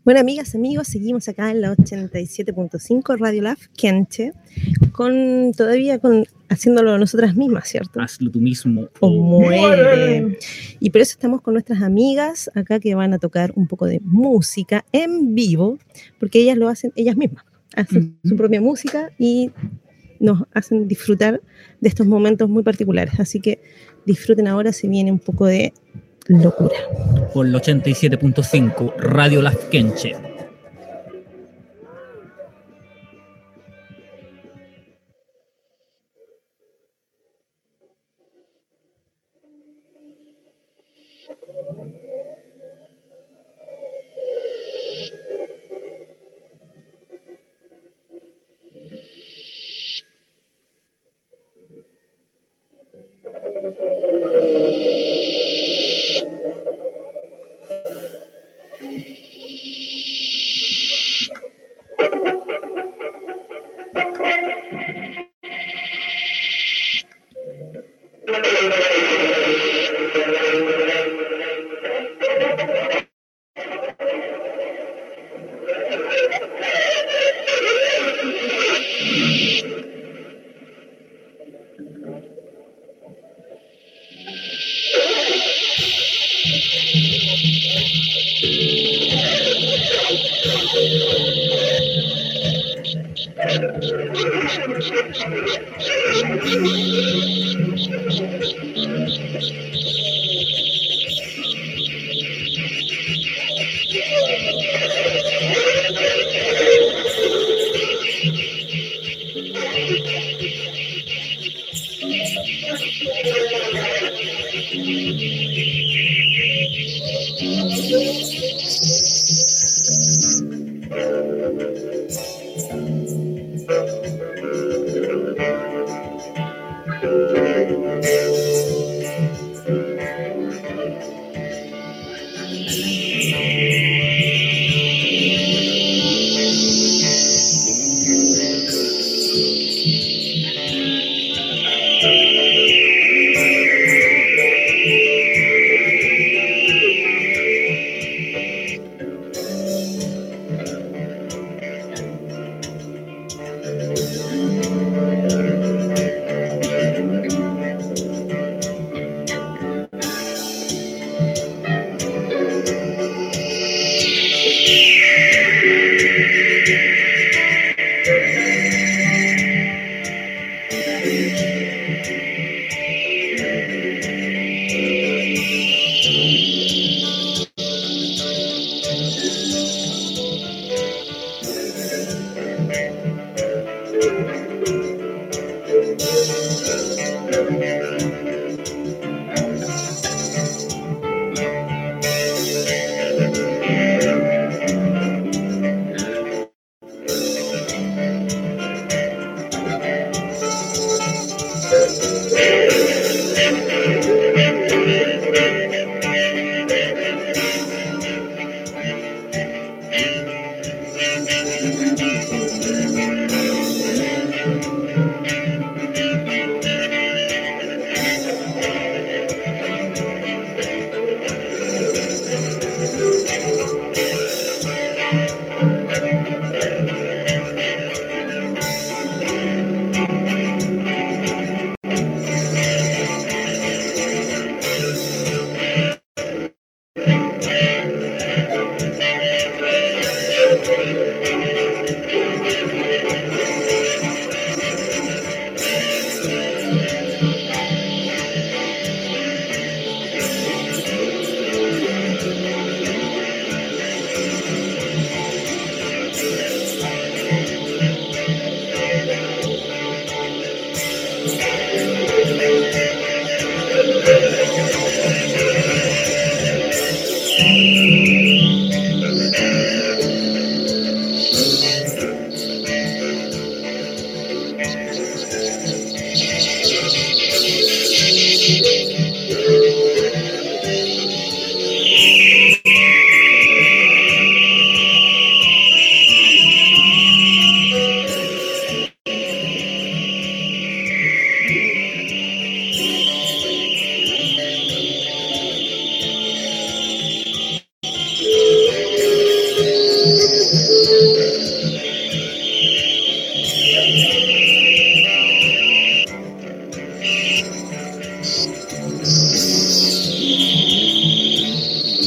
Speaker 4: Bueno, amigas, amigos, seguimos acá en la 87.5 Radio Lab Kenche, haciéndolo nosotras mismas, ¿cierto?
Speaker 10: Hazlo tú mismo.
Speaker 4: O muere. Y por eso estamos con nuestras amigas acá que van a tocar un poco de música en vivo, porque ellas lo hacen ellas mismas, hacen su propia música y nos hacen disfrutar de estos momentos muy particulares. Así que disfruten ahora, se viene un poco de locura.
Speaker 10: Por el 87.5 Radio Lafkenche.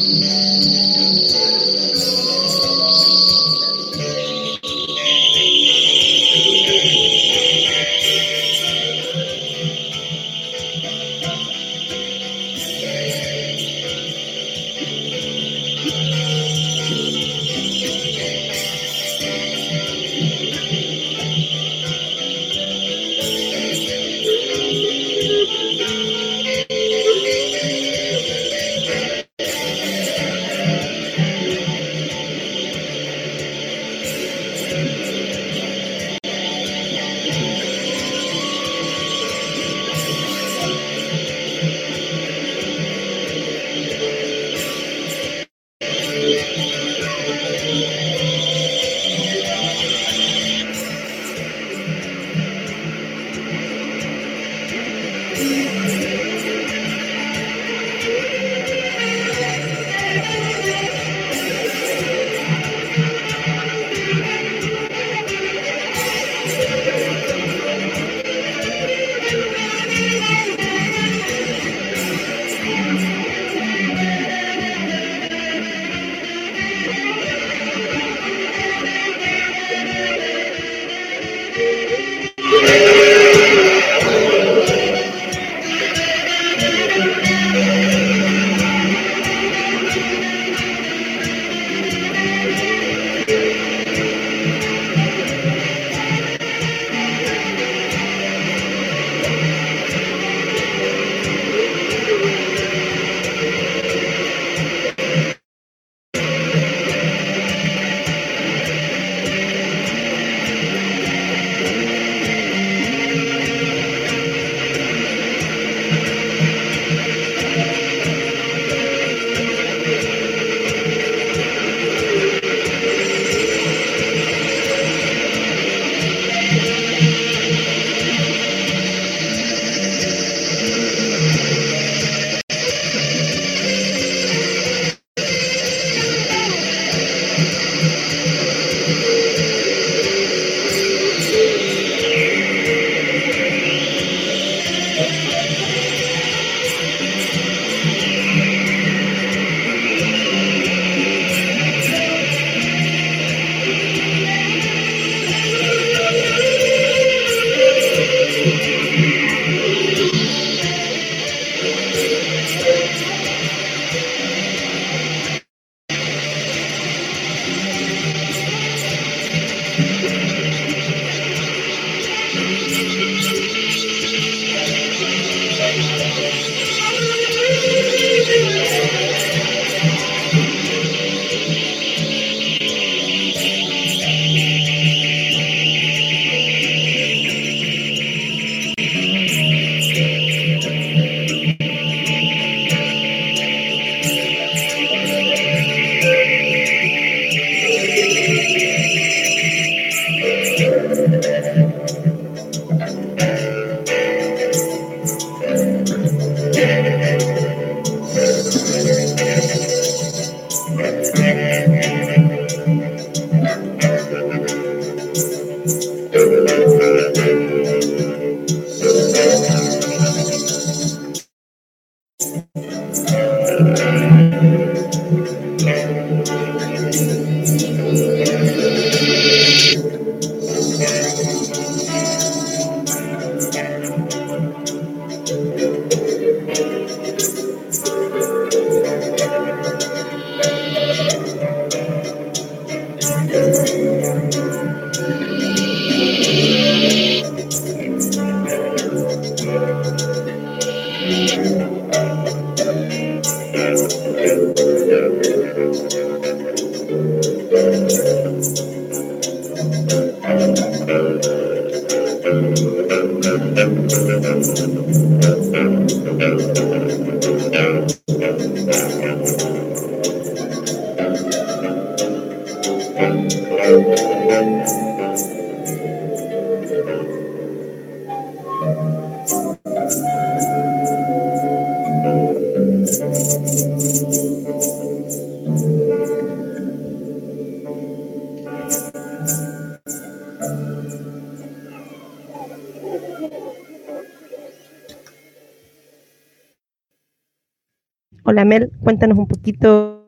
Speaker 4: Hola Mel, cuéntanos un poquito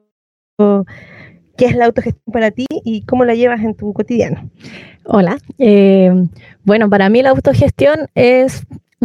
Speaker 4: qué es la autogestión para ti y cómo la llevas en tu cotidiano.
Speaker 6: Hola. Bueno, para mí la autogestión es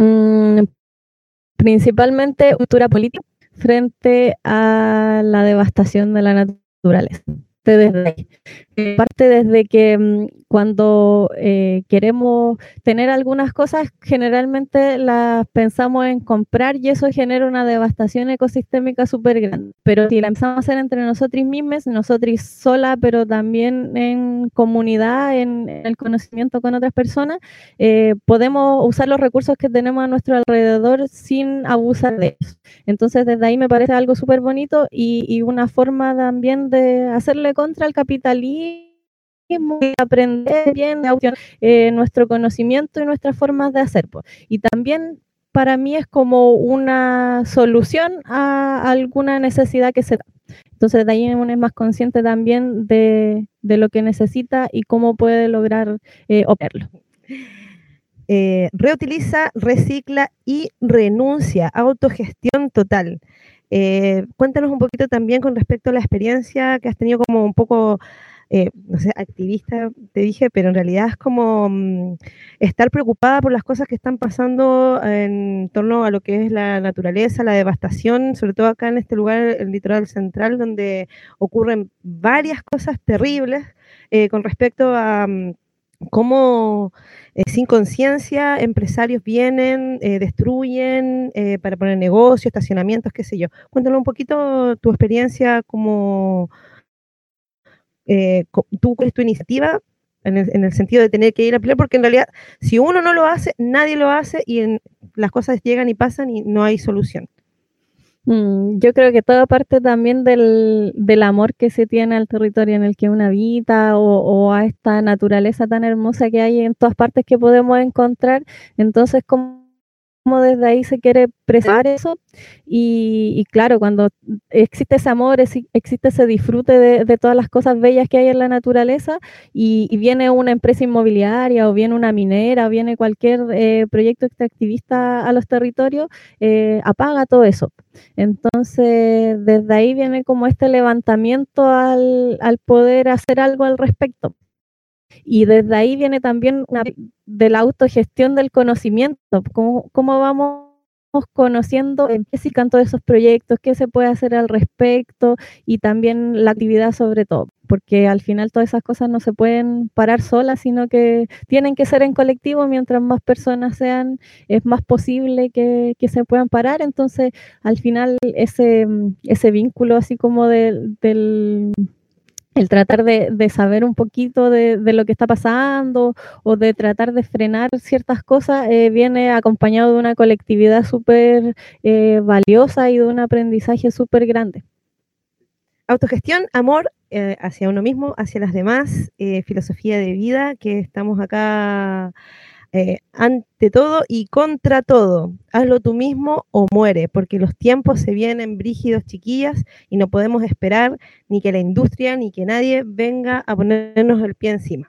Speaker 6: principalmente cultura política frente a la devastación de la naturaleza. Desde ahí. Parte desde que cuando queremos tener algunas cosas, generalmente las pensamos en comprar y eso genera una devastación ecosistémica súper grande. Pero si la empezamos a hacer entre nosotros mismos, nosotros sola, pero también en comunidad, en el conocimiento con otras personas, podemos usar los recursos que tenemos a nuestro alrededor sin abusar de ellos. Entonces, desde ahí me parece algo súper bonito y una forma también de hacerle contra el capitalismo y aprender bien nuestro conocimiento y nuestras formas de hacer. Y también para mí es como una solución a alguna necesidad que se da. Entonces, de ahí uno es más consciente también de lo que necesita y cómo puede lograr obtenerlo.
Speaker 4: Reutiliza, recicla y renuncia. Autogestión total. Cuéntanos un poquito también con respecto a la experiencia que has tenido como un poco, no sé, activista, te dije, pero en realidad es como estar preocupada por las cosas que están pasando en torno a lo que es la naturaleza, la devastación, sobre todo acá en este lugar, el litoral central, donde ocurren varias cosas terribles con respecto a cómo sin conciencia empresarios vienen, destruyen para poner negocios, estacionamientos, qué sé yo. Cuéntanos un poquito tu experiencia como tú, ¿cuál es tu iniciativa en el sentido de tener que ir a pelear? Porque en realidad si uno no lo hace, nadie lo hace y las cosas llegan y pasan y no hay solución.
Speaker 6: Yo creo que todo parte también del amor que se tiene al territorio en el que uno habita o a esta naturaleza tan hermosa que hay en todas partes que podemos encontrar. Entonces, como desde ahí se quiere preservar eso y claro, cuando existe ese amor, existe ese disfrute de todas las cosas bellas que hay en la naturaleza y viene una empresa inmobiliaria o viene una minera o viene cualquier proyecto extractivista a los territorios, apaga todo eso. Entonces, desde ahí viene como este levantamiento al poder hacer algo al respecto. Y desde ahí viene también de la autogestión del conocimiento, cómo vamos conociendo en qué significan todos esos proyectos, qué se puede hacer al respecto y también la actividad sobre todo, porque al final todas esas cosas no se pueden parar solas, sino que tienen que ser en colectivo. Mientras más personas sean, es más posible que se puedan parar. Entonces, al final, ese vínculo así como el tratar de saber un poquito de lo que está pasando o de tratar de frenar ciertas cosas, viene acompañado de una colectividad súper valiosa y de un aprendizaje súper grande.
Speaker 4: Autogestión, amor hacia uno mismo, hacia las demás, filosofía de vida, que estamos acá ante todo y contra todo. Hazlo tú mismo o muere, porque los tiempos se vienen brígidos, chiquillas, y no podemos esperar ni que la industria ni que nadie venga a ponernos el pie encima.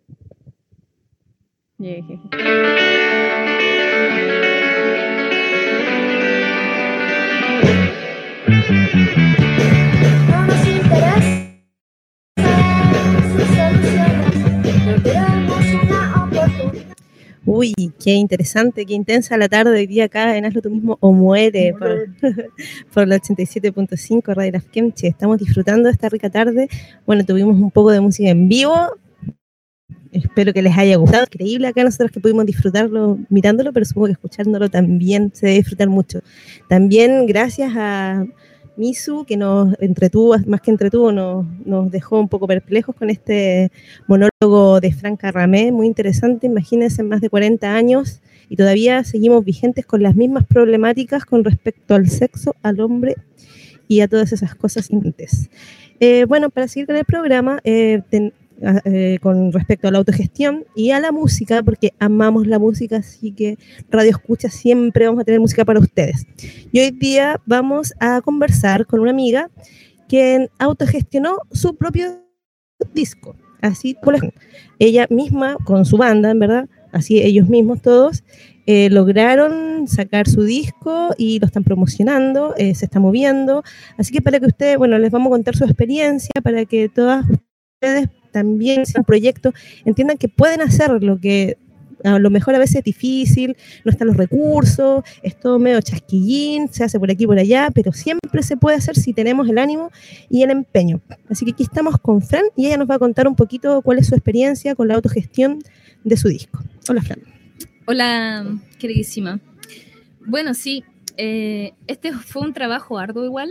Speaker 9: No nos interesa sus soluciones, no queremos una oportunidad.
Speaker 4: Uy, qué interesante, qué intensa la tarde hoy día acá en Hazlo tú mismo o muere por la 87.5 Radio Las Kemche. Estamos disfrutando de esta rica tarde. Bueno, tuvimos un poco de música en vivo. Espero que les haya gustado. Increíble acá nosotros que pudimos disfrutarlo mirándolo, pero supongo que escuchándolo también se debe disfrutar mucho. También gracias a Misu, que nos entretuvo, más que entretuvo, nos dejó un poco perplejos con este monólogo de Franca Ramé, muy interesante. Imagínense, más de 40 años y todavía seguimos vigentes con las mismas problemáticas con respecto al sexo, al hombre y a todas esas cosas inútiles. Bueno, para seguir con el programa, con respecto a la autogestión y a la música, porque amamos la música, así que Radio Escucha siempre vamos a tener música para ustedes. Y hoy día vamos a conversar con una amiga que autogestionó su propio disco, así ella misma con su banda, en verdad, así ellos mismos todos, lograron sacar su disco y lo están promocionando, se está moviendo. Así que para que ustedes, bueno, les vamos a contar su experiencia, para que todas ustedes también, si un proyecto, entiendan que pueden hacer lo que a lo mejor a veces es difícil, no están los recursos, es todo medio chasquillín, se hace por aquí y por allá, pero siempre se puede hacer si tenemos el ánimo y el empeño. Así que aquí estamos con Fran y ella nos va a contar un poquito cuál es su experiencia con la autogestión de su disco. Hola, Fran.
Speaker 11: Hola, queridísima. Bueno, sí, este fue un trabajo arduo igual,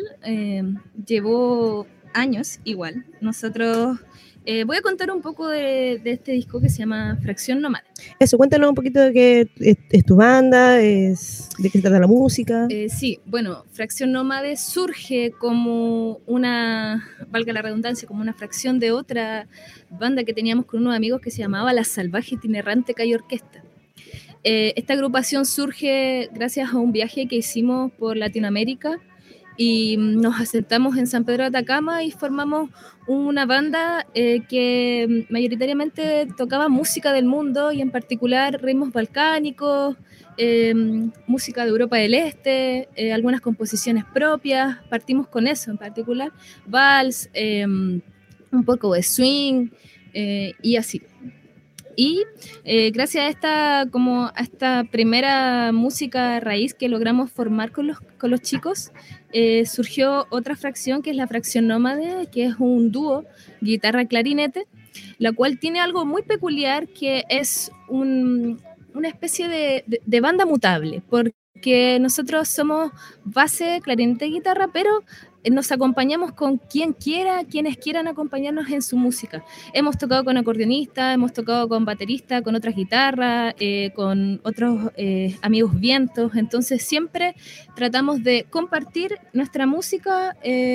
Speaker 11: llevó años igual. Nosotros... voy a contar un poco de este disco que se llama Fracción Nómade.
Speaker 4: Eso, cuéntanos un poquito de qué es tu banda, de qué se trata la música.
Speaker 11: Sí, bueno, Fracción Nómade surge como una, valga la redundancia, como una fracción de otra banda que teníamos con unos amigos que se llamaba La Salvaje Itinerante Calle Orquesta. Esta agrupación surge gracias a un viaje que hicimos por Latinoamérica y nos asentamos en San Pedro de Atacama y formamos una banda que mayoritariamente tocaba música del mundo y en particular ritmos balcánicos, música de Europa del Este, algunas composiciones propias. Partimos con eso en particular, vals, un poco de swing y así. Y gracias a esta primera música raíz que logramos formar con los chicos, surgió otra fracción que es la Fracción Nómade, que es un dúo guitarra-clarinete, la cual tiene algo muy peculiar, que es una especie de banda mutable, porque nosotros somos base, clarinete y guitarra, pero nos acompañamos con quienes quieran acompañarnos en su música. Hemos tocado con acordeonistas, hemos tocado con bateristas, con otras guitarras, con otros amigos vientos. Entonces siempre tratamos de compartir nuestra música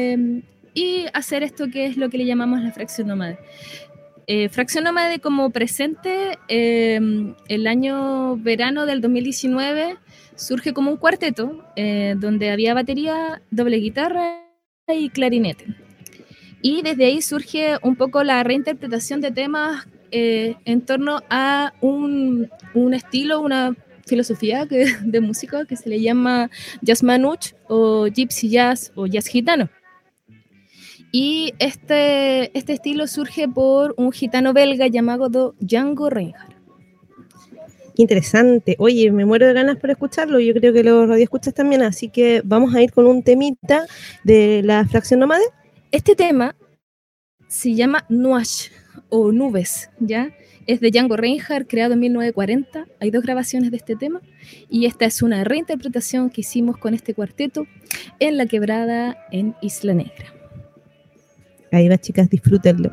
Speaker 11: y hacer esto que es lo que le llamamos la Fracción Nómade. Fracción Nómade como presente, el año verano del 2019 surge como un cuarteto donde había batería, doble guitarra y clarinete. Y desde ahí surge un poco la reinterpretación de temas en torno a un estilo, una filosofía de música que se le llama jazz manouche o gypsy jazz o jazz gitano. Y este estilo surge por un gitano belga llamado Django Reinhardt.
Speaker 4: Interesante. Oye, me muero de ganas por escucharlo. Yo creo que los radioescuchas también, así que vamos a ir con un temita de la Fracción Nómade.
Speaker 11: Este tema se llama Nuages o Nubes, ¿ya? Es de Django Reinhardt, creado en 1940. Hay 2 grabaciones de este tema y esta es una reinterpretación que hicimos con este cuarteto en La Quebrada en Isla Negra.
Speaker 4: Ahí va, chicas, disfrútenlo.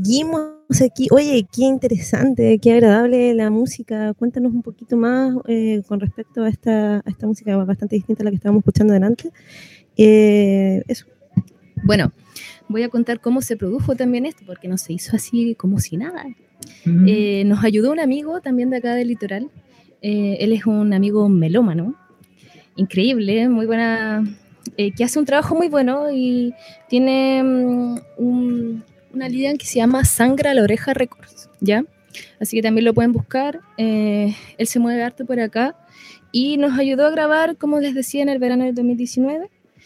Speaker 4: seguimos aquí. Oye, qué interesante, qué agradable la música. Cuéntanos un poquito más con respecto a esta música bastante distinta a la que estábamos escuchando delante. Eso.
Speaker 11: Bueno, voy a contar cómo se produjo también esto, porque no se hizo así como si nada. Nos ayudó un amigo también de acá del litoral. Él es un amigo melómano, increíble, muy buena, que hace un trabajo muy bueno y tiene una línea que se llama Sangra la Oreja Records, ¿ya? Así que también lo pueden buscar. Él se mueve harto por acá y nos ayudó a grabar, como les decía, en el verano del 2019.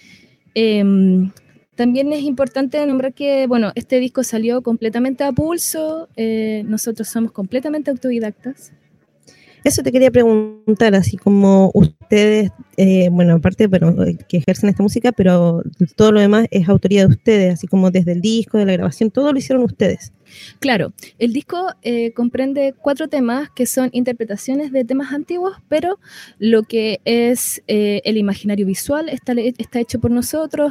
Speaker 11: También es importante nombrar que, bueno, este disco salió completamente a pulso. Nosotros somos completamente autodidactas.
Speaker 4: Eso te quería preguntar, así como ustedes, bueno, aparte que ejercen esta música, pero todo lo demás es autoría de ustedes, así como desde el disco, de la grabación, todo lo hicieron ustedes.
Speaker 11: Claro, el disco comprende 4 temas que son interpretaciones de temas antiguos, pero lo que es el imaginario visual está hecho por nosotros,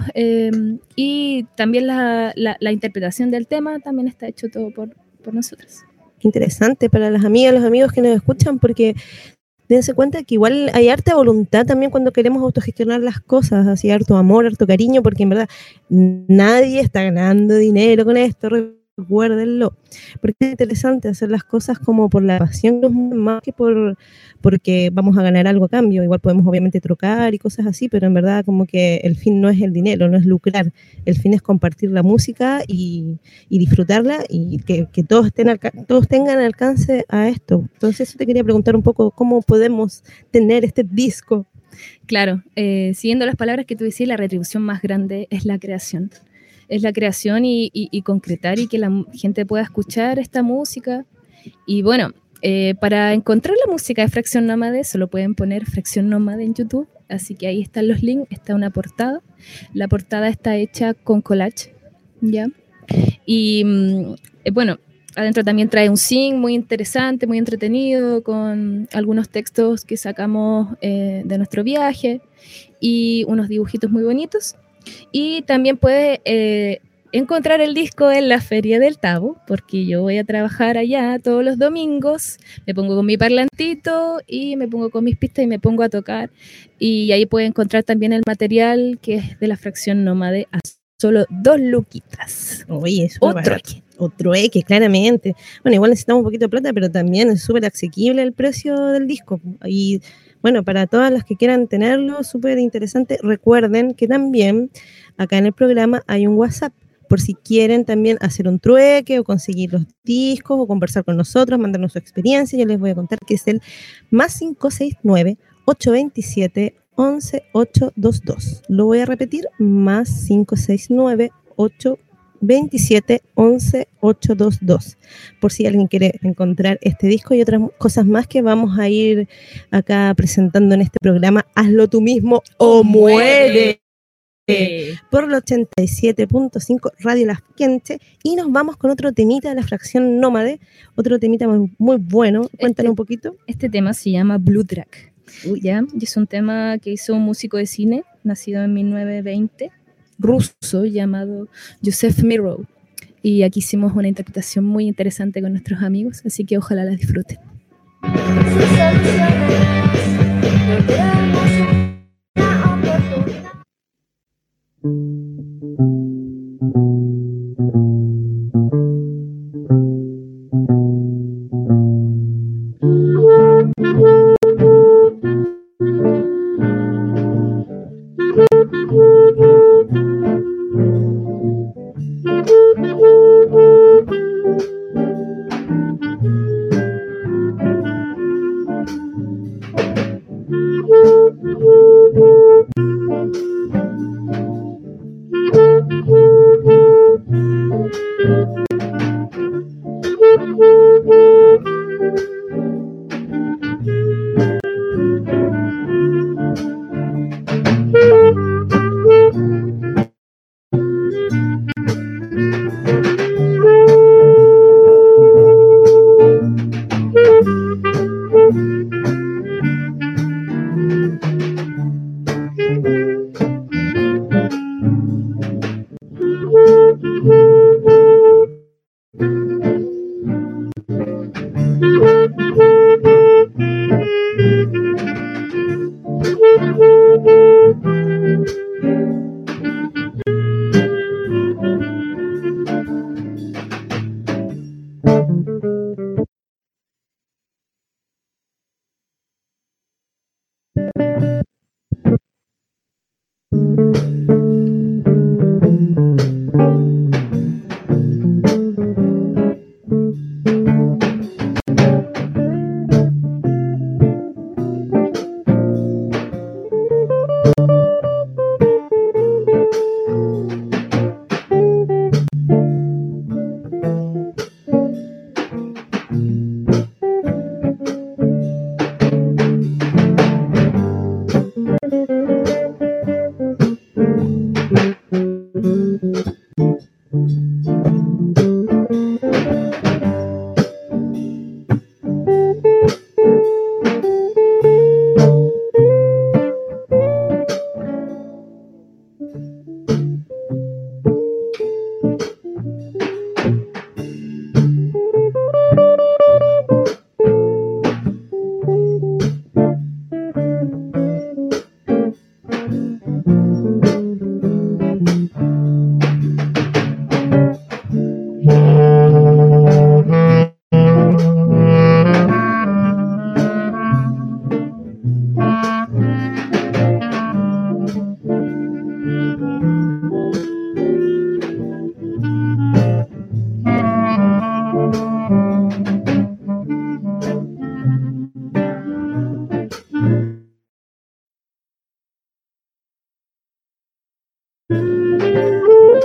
Speaker 11: y también la interpretación del tema también está hecho todo por nosotros.
Speaker 4: Interesante para las amigas, los amigos que nos escuchan, porque dense cuenta que igual hay harta voluntad también cuando queremos autogestionar las cosas, así harto amor, harto cariño, porque en verdad nadie está ganando dinero con esto, recuérdenlo, porque es interesante hacer las cosas como por la pasión, más que porque vamos a ganar algo a cambio. Igual podemos obviamente trocar y cosas así, pero en verdad como que el fin no es el dinero, no es lucrar, el fin es compartir la música y disfrutarla y que todos tengan alcance a esto. Entonces eso te quería preguntar un poco cómo podemos tener este disco.
Speaker 11: Claro, siguiendo las palabras que tú decías, la retribución más grande es la creación. Es la creación y concretar y que la gente pueda escuchar esta música. Y bueno, para encontrar la música de Fracción Nómade solo pueden poner Fracción Nómade en YouTube, así que ahí están los links, está una portada. La portada está hecha con collage, ¿ya? Y bueno, adentro también trae un zinc muy interesante, muy entretenido, con algunos textos que sacamos de nuestro viaje y unos dibujitos muy bonitos. Y también puede encontrar el disco en la Feria del Tabo, porque yo voy a trabajar allá todos los domingos, me pongo con mi parlantito y me pongo con mis pistas y me pongo a tocar, y ahí puede encontrar también el material que es de la Fracción Nómade a solo 2 luquitas.
Speaker 4: Oye, es otro X, claramente. Bueno, igual necesitamos un poquito de plata, pero también es súper asequible el precio del disco. Y bueno, para todas las que quieran tenerlo, súper interesante. Recuerden que también acá en el programa hay un WhatsApp, por si quieren también hacer un trueque o conseguir los discos o conversar con nosotros, mandarnos su experiencia. Yo les voy a contar que es el +569 827 11822. Lo voy a repetir, +569 827 11822, por si alguien quiere encontrar este disco y otras cosas más que vamos a ir acá presentando en este programa. Hazlo tú mismo o muere, por el 87.5 Radio Las Quenche. Y nos vamos con otro temita de la Fracción Nómade, otro temita muy bueno. Cuéntanos un poquito.
Speaker 11: Este tema se llama Blue Track, ¿ya? Y es un tema que hizo un músico de cine nacido en 1920, ruso, llamado Joseph Miro. Y aquí hicimos una interpretación muy interesante con nuestros amigos, así que ojalá la disfruten.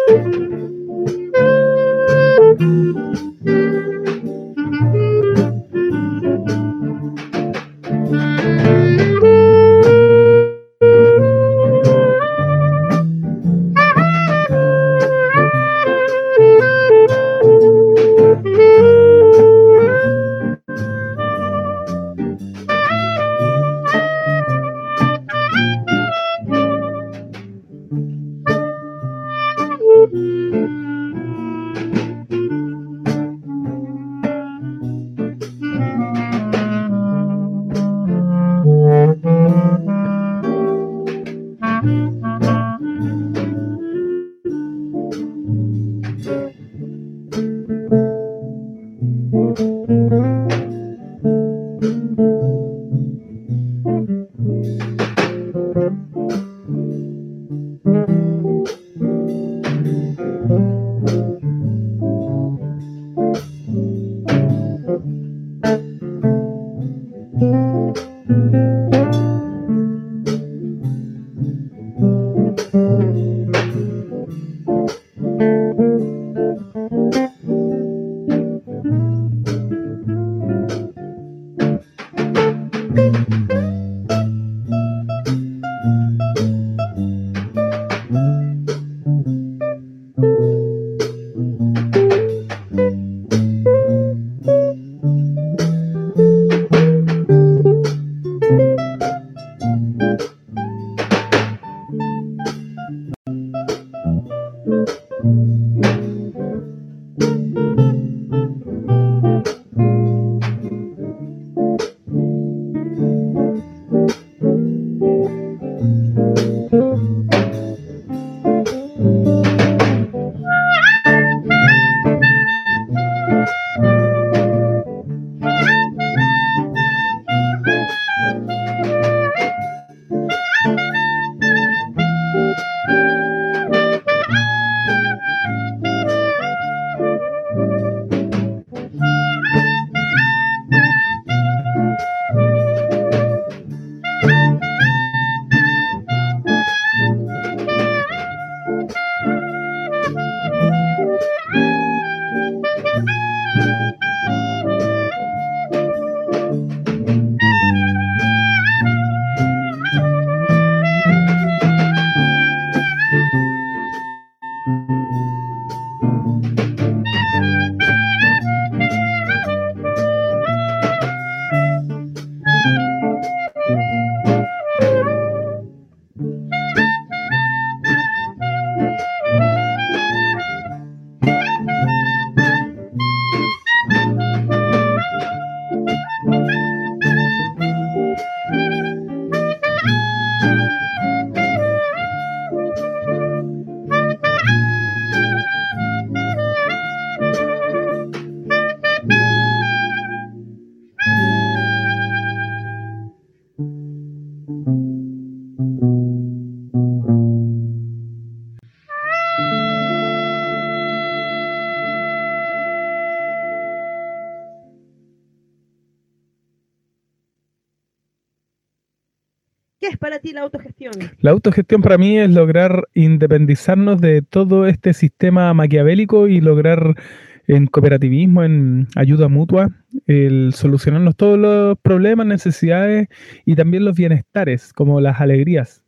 Speaker 4: ¿Qué es para ti la autogestión?
Speaker 7: La autogestión para mí es lograr independizarnos de todo este sistema maquiavélico y lograr en cooperativismo, en ayuda mutua, el solucionarnos todos los problemas, necesidades y también los bienestares, como las alegrías,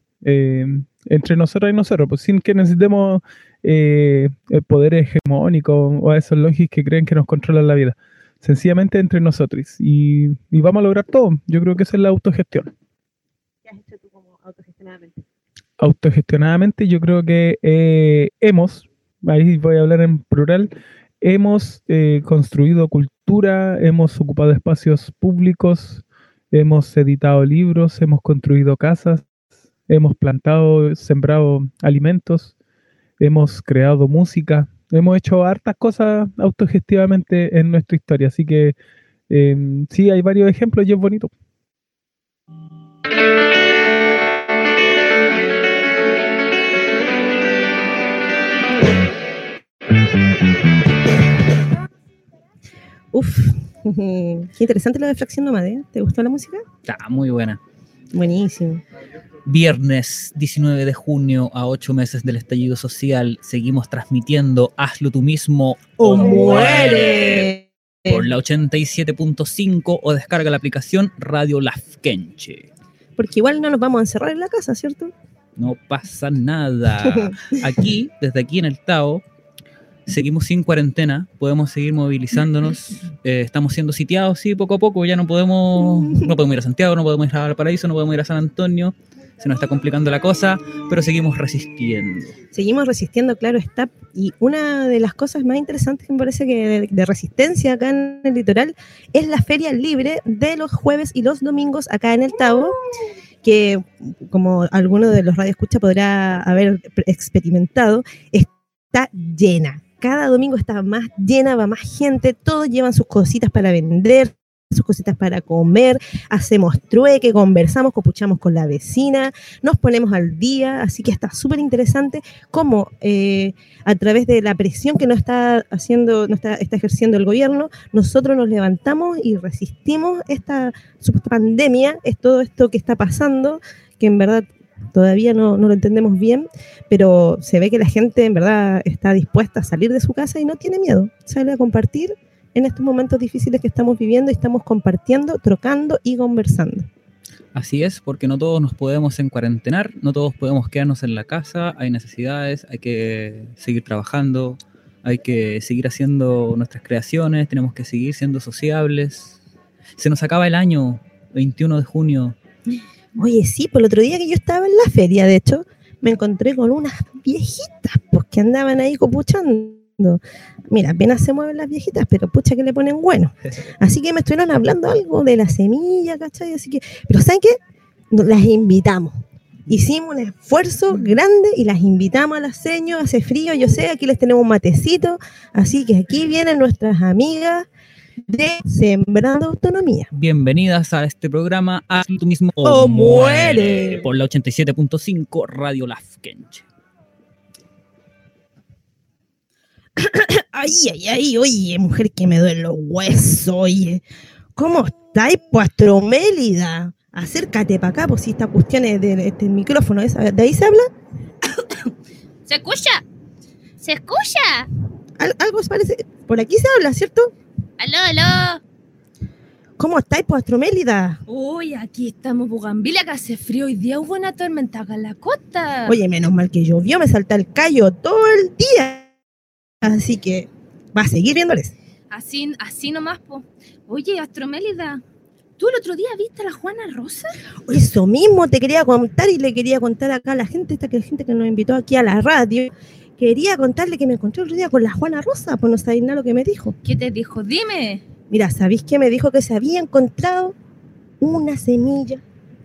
Speaker 7: entre nosotros y nosotros, pues sin que necesitemos el poder hegemónico o a esos logis que creen que nos controlan la vida. Sencillamente entre nosotros. Y vamos a lograr todo. Yo creo que esa es la autogestión.
Speaker 4: ¿Qué has hecho tú como autogestionadamente?
Speaker 7: Autogestionadamente yo creo que hemos, ahí voy a hablar en plural, hemos construido cultura, hemos ocupado espacios públicos, hemos editado libros, hemos construido casas, hemos plantado, sembrado alimentos, hemos creado música, hemos hecho hartas cosas autogestivamente en nuestra historia. Así que sí, hay varios ejemplos y es bonito.
Speaker 4: Uf, qué interesante lo de Fracción Nómade. ¿Te gustó la música?
Speaker 10: Está muy buena.
Speaker 4: Buenísimo.
Speaker 10: Viernes 19 de junio, a 8 meses del estallido social, seguimos transmitiendo Hazlo tú mismo
Speaker 4: ¡O muere!
Speaker 10: por la 87.5 o descarga la aplicación Radio Lafkenche.
Speaker 4: Porque igual no nos vamos a encerrar en la casa, ¿cierto?
Speaker 10: No pasa nada. Aquí, desde aquí en el Tao, seguimos sin cuarentena, podemos seguir movilizándonos, estamos siendo sitiados, sí, poco a poco, ya no podemos ir a Santiago, no podemos ir a Valparaíso, no podemos ir a San Antonio, se nos está complicando la cosa, pero seguimos resistiendo.
Speaker 4: Seguimos resistiendo, claro está. Y una de las cosas más interesantes que me parece que de resistencia acá en el litoral es la feria libre de los jueves y los domingos acá en el Tabo, que como alguno de los radioescuchas podrá haber experimentado, está llena. Cada domingo está más llena, va más gente, todos llevan sus cositas para vender, sus cositas para comer, hacemos trueque, conversamos, copuchamos con la vecina, nos ponemos al día, así que está súper interesante cómo a través de la presión que nos está ejerciendo el gobierno, nosotros nos levantamos y resistimos esta supuesta pandemia, es todo esto que está pasando, que en verdad todavía no lo entendemos bien, pero se ve que la gente en verdad está dispuesta a salir de su casa y no tiene miedo, sale a compartir en estos momentos difíciles que estamos viviendo y estamos compartiendo, trocando y conversando.
Speaker 10: Así es, porque no todos nos podemos encuarentenar, no todos podemos quedarnos en la casa, hay necesidades, hay que seguir trabajando, hay que seguir haciendo nuestras creaciones, tenemos que seguir siendo sociables. Se nos acaba el año, 21 de junio.
Speaker 4: Oye, sí, por el otro día que yo estaba en la feria, de hecho, me encontré con unas viejitas, pues, que andaban ahí copuchando. Mira, apenas se mueven las viejitas, pero pucha que le ponen bueno. Así que me estuvieron hablando algo de la semilla, ¿cachai? Así que, pero ¿saben qué? Las invitamos. Hicimos un esfuerzo grande y las invitamos a las señas, hace frío, yo sé, aquí les tenemos un matecito, así que aquí vienen nuestras amigas de Sembrando Autonomía.
Speaker 10: Bienvenidas a este programa Hazlo tú mismo
Speaker 4: o muere
Speaker 10: por la 87.5 Radio Lafkenche.
Speaker 4: Ay, oye, mujer, que me duelen los huesos, oye. ¿Cómo estáis, pues, Astromélida? Acércate para acá, pues, si esta cuestión es de este micrófono, ¿de ahí se habla?
Speaker 11: ¿Se escucha? ¿Se escucha?
Speaker 4: Algo se parece, por aquí se habla, ¿cierto?
Speaker 11: ¡Aló!
Speaker 4: ¿Cómo estáis, pues, Astromélida?
Speaker 11: Uy, aquí estamos, Bugambilia, que hace frío. Hoy día hubo una tormenta acá en la costa.
Speaker 4: Oye, menos mal que llovió, me salta el callo todo el día. Así que va a seguir viéndoles.
Speaker 11: Así nomás, po. Oye, Astromélida, ¿tú el otro día viste a la Juana Rosa?
Speaker 4: Eso mismo te quería contar y le quería contar acá a la gente, que nos invitó aquí a la radio. Quería contarle que me encontré el otro día con la Juana Rosa, pues no sabéis nada lo que me dijo.
Speaker 11: ¿Qué te dijo? Dime.
Speaker 4: Mira, ¿sabéis qué me dijo? Que se había encontrado una semilla.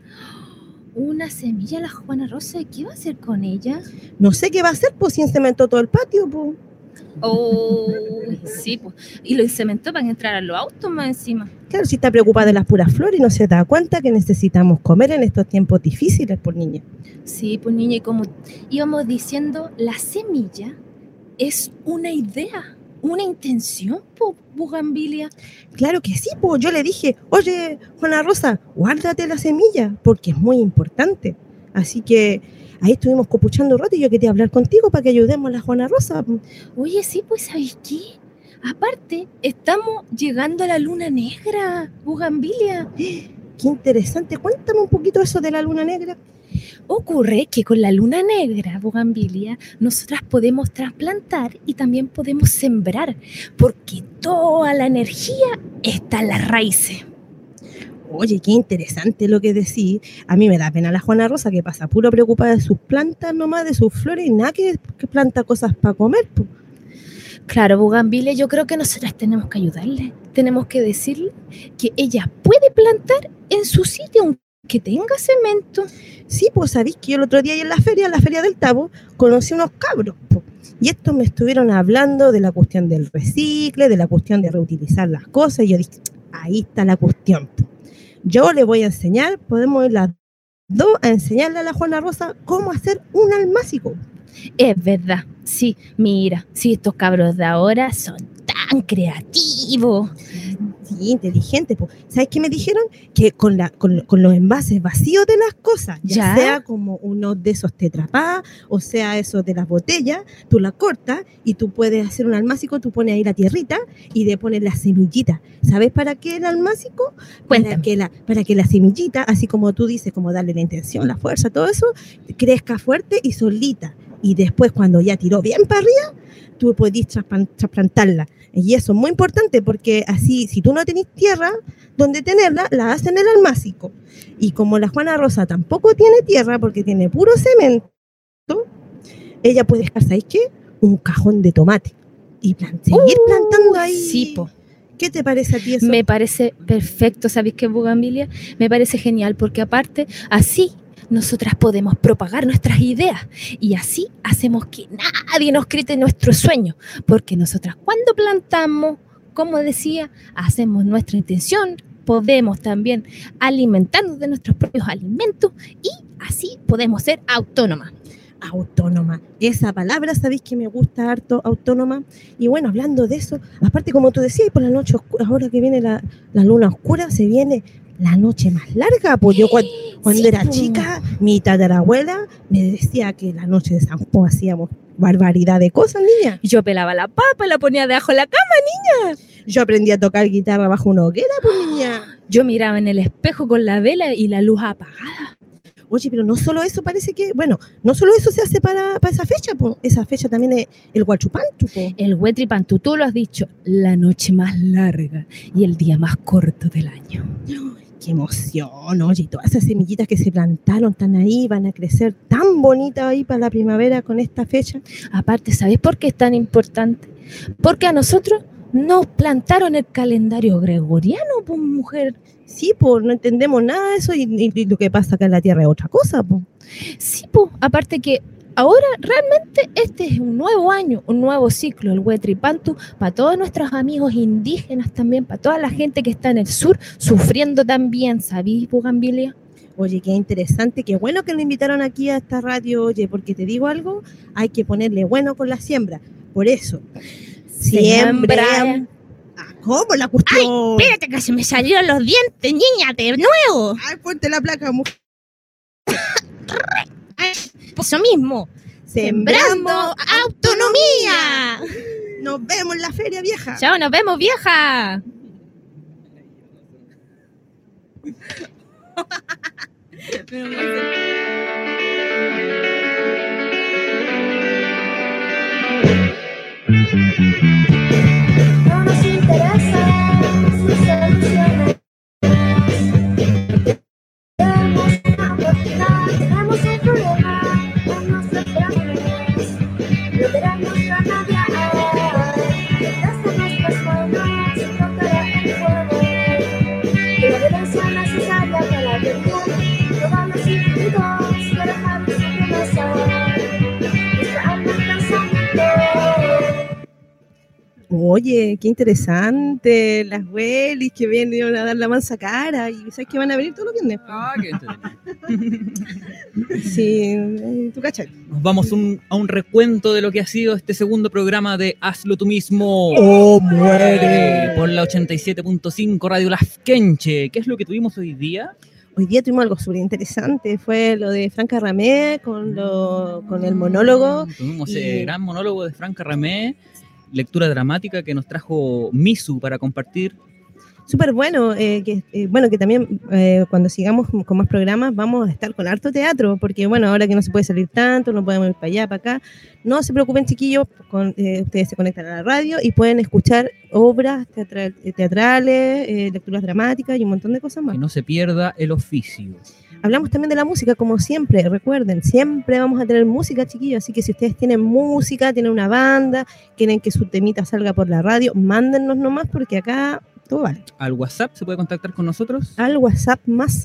Speaker 11: ¿Una semilla la Juana Rosa? ¿Y qué va a hacer con ella?
Speaker 4: No sé qué va a hacer, pues si encementó todo el patio, pues.
Speaker 11: Oh, sí, pues. Y lo cementó para entrar a los autos más encima.
Speaker 4: Claro, si está preocupada de las puras flores y no se da cuenta que necesitamos comer en estos tiempos difíciles, por niña.
Speaker 11: Sí, pues niña, y como íbamos diciendo, la semilla es una idea, una intención, pues, Bugambilia.
Speaker 4: Claro que sí, pues yo le dije, oye, Juana Rosa, guárdate la semilla, porque es muy importante. Así que ahí estuvimos copuchando un rato y yo quería hablar contigo para que ayudemos a la Juana Rosa.
Speaker 11: Oye, sí, pues, ¿sabes qué? Aparte, estamos llegando a la luna negra, Bugambilia.
Speaker 4: Qué interesante. Cuéntame un poquito eso de la luna negra.
Speaker 11: Ocurre que con la luna negra, Bugambilia, nosotras podemos trasplantar y también podemos sembrar, porque toda la energía está en las raíces.
Speaker 4: Oye, qué interesante lo que decís. A mí me da pena la Juana Rosa, que pasa puro preocupada de sus plantas nomás, de sus flores, y nada que planta cosas para comer, pues.
Speaker 11: Claro, Bugambilia, yo creo que nosotras tenemos que ayudarle. Tenemos que decirle que ella puede plantar en su sitio, aunque tenga cemento.
Speaker 4: Sí, pues sabéis que yo el otro día en la feria del Tabo, conocí unos cabros, po. Y estos me estuvieron hablando de la cuestión del recicle, de la cuestión de reutilizar las cosas, y yo dije, ahí está la cuestión, po. Yo le voy a enseñar, podemos ir las dos a enseñarle a la Juana Rosa cómo hacer un almácigo.
Speaker 11: Es verdad, sí, mira, sí, estos cabros de ahora son tan creativos.
Speaker 4: Sí, inteligente. Po. ¿Sabes qué me dijeron? Que con los envases vacíos de las cosas, ya sea como uno de esos tetrapás, o sea, esos de las botellas, tú la cortas y tú puedes hacer un almácigo, tú pones ahí la tierrita y le pones las semillitas. ¿Sabes para qué el almácigo? Para que la semillita, así como tú dices, como darle la intención, la fuerza, todo eso, crezca fuerte y solita. Y después, cuando ya tiró bien para arriba, tú podés trasplantarla. Y eso es muy importante porque así, si tú no tenés tierra donde tenerla, la haces en el almácigo. Y como la Juana Rosa tampoco tiene tierra porque tiene puro cemento, ella puede dejar, ¿sabes qué? Un cajón de tomate y seguir plantando ahí.
Speaker 11: Sí, po.
Speaker 4: ¿Qué te parece a ti eso?
Speaker 11: Me parece perfecto, ¿sabéis qué, Bugambilia? Me parece genial porque aparte, así nosotras podemos propagar nuestras ideas y así hacemos que nadie nos grite nuestro sueño, porque nosotras cuando plantamos, como decía, hacemos nuestra intención, podemos también alimentarnos de nuestros propios alimentos y así podemos ser autónomas.
Speaker 4: Autónoma, esa palabra, sabéis que me gusta harto, autónoma. Y bueno, hablando de eso, aparte como tú decías, por la noche oscura, ahora que viene la luna oscura, se viene la noche más larga. Pues yo cuando era chica, mi tatarabuela me decía que la noche de San Juan hacíamos barbaridad de cosas, niña.
Speaker 11: Yo pelaba la papa y la ponía debajo de la cama, niña.
Speaker 4: Yo aprendí a tocar guitarra bajo una hoguera, pues, niña.
Speaker 11: Yo miraba en el espejo con la vela y la luz apagada.
Speaker 4: Oye, pero no solo eso, parece que, bueno, no solo eso se hace para esa fecha, pues. Esa fecha también es el Huachupantu, pues.
Speaker 11: El Huetripantu, tú lo has dicho, la noche más larga y el día más corto del año.
Speaker 4: ¡Qué emoción! Oye, todas esas semillitas que se plantaron están ahí, van a crecer tan bonitas ahí para la primavera con esta fecha.
Speaker 11: Aparte, ¿sabes por qué es tan importante? Porque a nosotros nos plantaron el calendario gregoriano, pues, mujer.
Speaker 4: Sí, pues no entendemos nada de eso y lo que pasa acá en la Tierra es otra cosa, pues.
Speaker 11: Sí, pues, aparte que ahora realmente este es un nuevo año, un nuevo ciclo, el Huetripantu, para todos nuestros amigos indígenas también, para toda la gente que está en el sur sufriendo también, ¿sabís, Bugambilia?
Speaker 4: Oye, qué interesante, qué bueno que lo invitaron aquí a esta radio, oye, porque te digo algo, hay que ponerle bueno con la siembra, por eso. Siembra. ¿Cómo la cuestión?
Speaker 11: ¡Ay, espérate que se me salieron los dientes, niña, de nuevo!
Speaker 4: ¡Ay, ponte la placa, mujer!
Speaker 11: Eso mismo.
Speaker 4: ¡Sembrando autonomía! ¡Nos vemos en la feria, vieja!
Speaker 11: ¡Chao, nos vemos, vieja!
Speaker 9: No nos interesan sus soluciones. Tenemos una oportunidad, tenemos un problema con nuestros planes. Logramos ganar desde nuestras manos y tocar el fuego. Que la violencia necesaria para la verdad, todos los individuos para dejar su promesa. Nuestra alma y pensamiento.
Speaker 4: Oye, qué interesante, las Wellis que vienen a dar la mansa cara y sabes que van a venir todos los viernes.
Speaker 10: Ah, qué entretenido.
Speaker 4: Sí, tú cachai.
Speaker 10: Nos vamos a un recuento de lo que ha sido este segundo programa de Hazlo tú mismo.
Speaker 3: ¡Oh, muere!
Speaker 10: Por la 87.5 Radio Las Quenche. ¿Qué es lo que tuvimos hoy día?
Speaker 4: Hoy día tuvimos algo súper interesante, fue lo de Franca Ramé con el monólogo.
Speaker 10: Tuvimos
Speaker 4: Y-
Speaker 10: ese gran monólogo de Franca Ramé, lectura dramática que nos trajo Misu para compartir.
Speaker 4: Súper bueno, que también cuando sigamos con más programas vamos a estar con harto teatro, porque bueno, ahora que no se puede salir tanto, no podemos ir para allá, para acá, no se preocupen chiquillos, ustedes se conectan a la radio y pueden escuchar obras teatrales, lecturas dramáticas y un montón de cosas más.
Speaker 10: Que no se pierda el oficio.
Speaker 4: Hablamos también de la música, como siempre, recuerden, siempre vamos a tener música, chiquillos, así que si ustedes tienen música, tienen una banda, quieren que su temita salga por la radio, mándennos nomás porque acá todo vale.
Speaker 10: Al WhatsApp se puede contactar con nosotros.
Speaker 4: Al WhatsApp más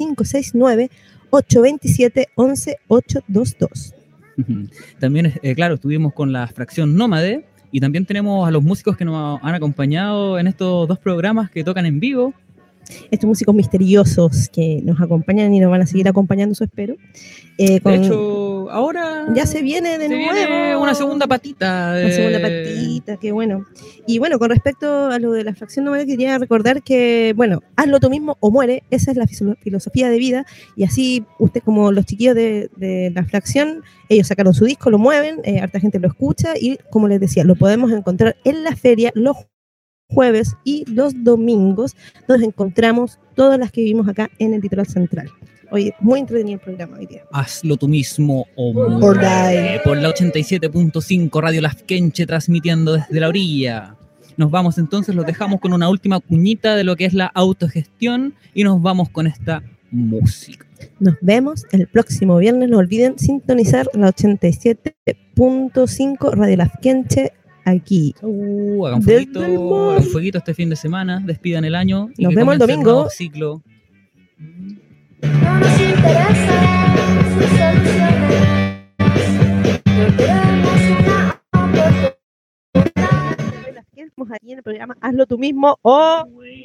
Speaker 4: 569-827-11822.
Speaker 10: También, claro, estuvimos con la fracción Nómade y también tenemos a los músicos que nos han acompañado en estos dos programas que tocan en vivo.
Speaker 4: Estos músicos misteriosos que nos acompañan y nos van a seguir acompañando, eso espero.
Speaker 10: De hecho, ahora
Speaker 4: Ya se viene de
Speaker 10: se
Speaker 4: nuevo.
Speaker 10: viene una segunda patita.
Speaker 4: La segunda patita, qué bueno. Y bueno, con respecto a lo de la fracción no muere, quería recordar que, bueno, hazlo tú mismo o muere, esa es la filosofía de vida, y así usted, como los chiquillos de la fracción, ellos sacaron su disco, lo mueven, harta gente lo escucha, y como les decía, lo podemos encontrar en la feria los jueves y los domingos, donde encontramos todas las que vivimos acá en el Litoral Central. Oye, muy entretenido el programa hoy día.
Speaker 10: Hazlo tú mismo o
Speaker 4: Or
Speaker 10: muere.
Speaker 4: die.
Speaker 10: Por la 87.5 Radio Lafkenche, transmitiendo desde la orilla. Nos vamos entonces, los dejamos con una última cuñita de lo que es la autogestión y nos vamos con esta música.
Speaker 4: Nos vemos el próximo viernes. No olviden sintonizar la 87.5 Radio Lafkenche aquí.
Speaker 10: Hagan
Speaker 4: Desde el
Speaker 10: fueguito, hagan fueguito este fin de semana, despidan el año. Y
Speaker 4: Nos
Speaker 10: que
Speaker 4: vemos el
Speaker 10: comience
Speaker 4: domingo.
Speaker 10: nuevo ciclo.
Speaker 9: No nos interesan sus soluciones. No queremos una oportunidad.
Speaker 4: Estamos aquí en el programa Hazlo tú mismo o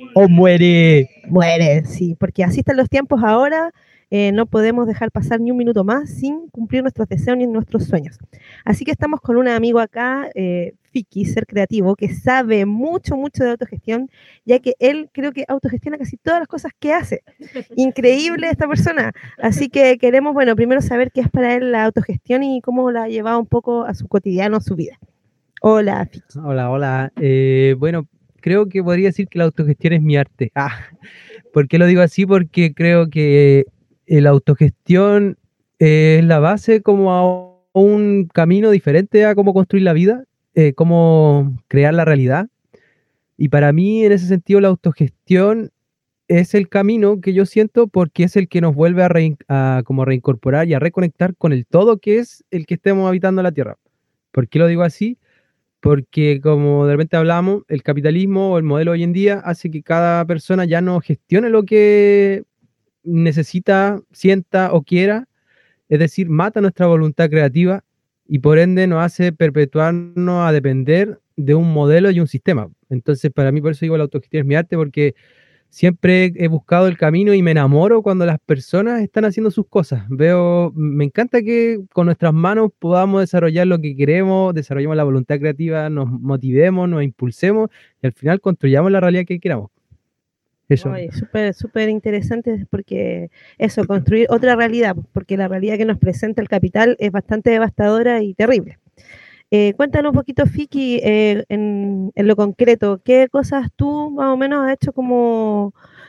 Speaker 3: muere.
Speaker 4: muere. Sí, porque así están los tiempos ahora. No podemos dejar pasar ni un minuto más sin cumplir nuestros deseos ni nuestros sueños. Así que estamos con un amigo acá, Fiki, ser creativo, que sabe mucho, mucho de autogestión, ya que él creo que autogestiona casi todas las cosas que hace. Increíble esta persona. Así que queremos, bueno, primero saber qué es para él la autogestión y cómo la ha llevado un poco a su cotidiano, a su vida. Hola, Fiki.
Speaker 3: Hola, hola. Bueno, creo que podría decir que la autogestión es mi arte. ¿Por qué lo digo así? Porque creo que la autogestión es la base como a un camino diferente a cómo construir la vida, cómo crear la realidad. Y para mí, en ese sentido, la autogestión es el camino que yo siento porque es el que nos vuelve a como reincorporar y a reconectar con el todo que es el que estemos habitando la Tierra. ¿Por qué lo digo así? Porque como de repente hablamos, el capitalismo o el modelo hoy en día hace que cada persona ya no gestione lo que necesita, sienta o quiera, es decir, mata nuestra voluntad creativa y por ende nos hace perpetuarnos a depender de un modelo y un sistema. Entonces, para mí, por eso digo la autogestión es mi arte, porque siempre he buscado el camino y me enamoro cuando las personas están haciendo sus cosas. Me encanta que con nuestras manos podamos desarrollar lo que queremos, desarrollemos la voluntad creativa, nos motivemos, nos impulsemos y al final construyamos la realidad que queramos. Eso.
Speaker 4: Oye, súper, súper interesante porque eso, construir otra realidad, porque la realidad que nos presenta el capital es bastante devastadora y terrible. Cuéntanos un poquito, Fiki, en lo concreto, ¿qué cosas tú más o menos has hecho como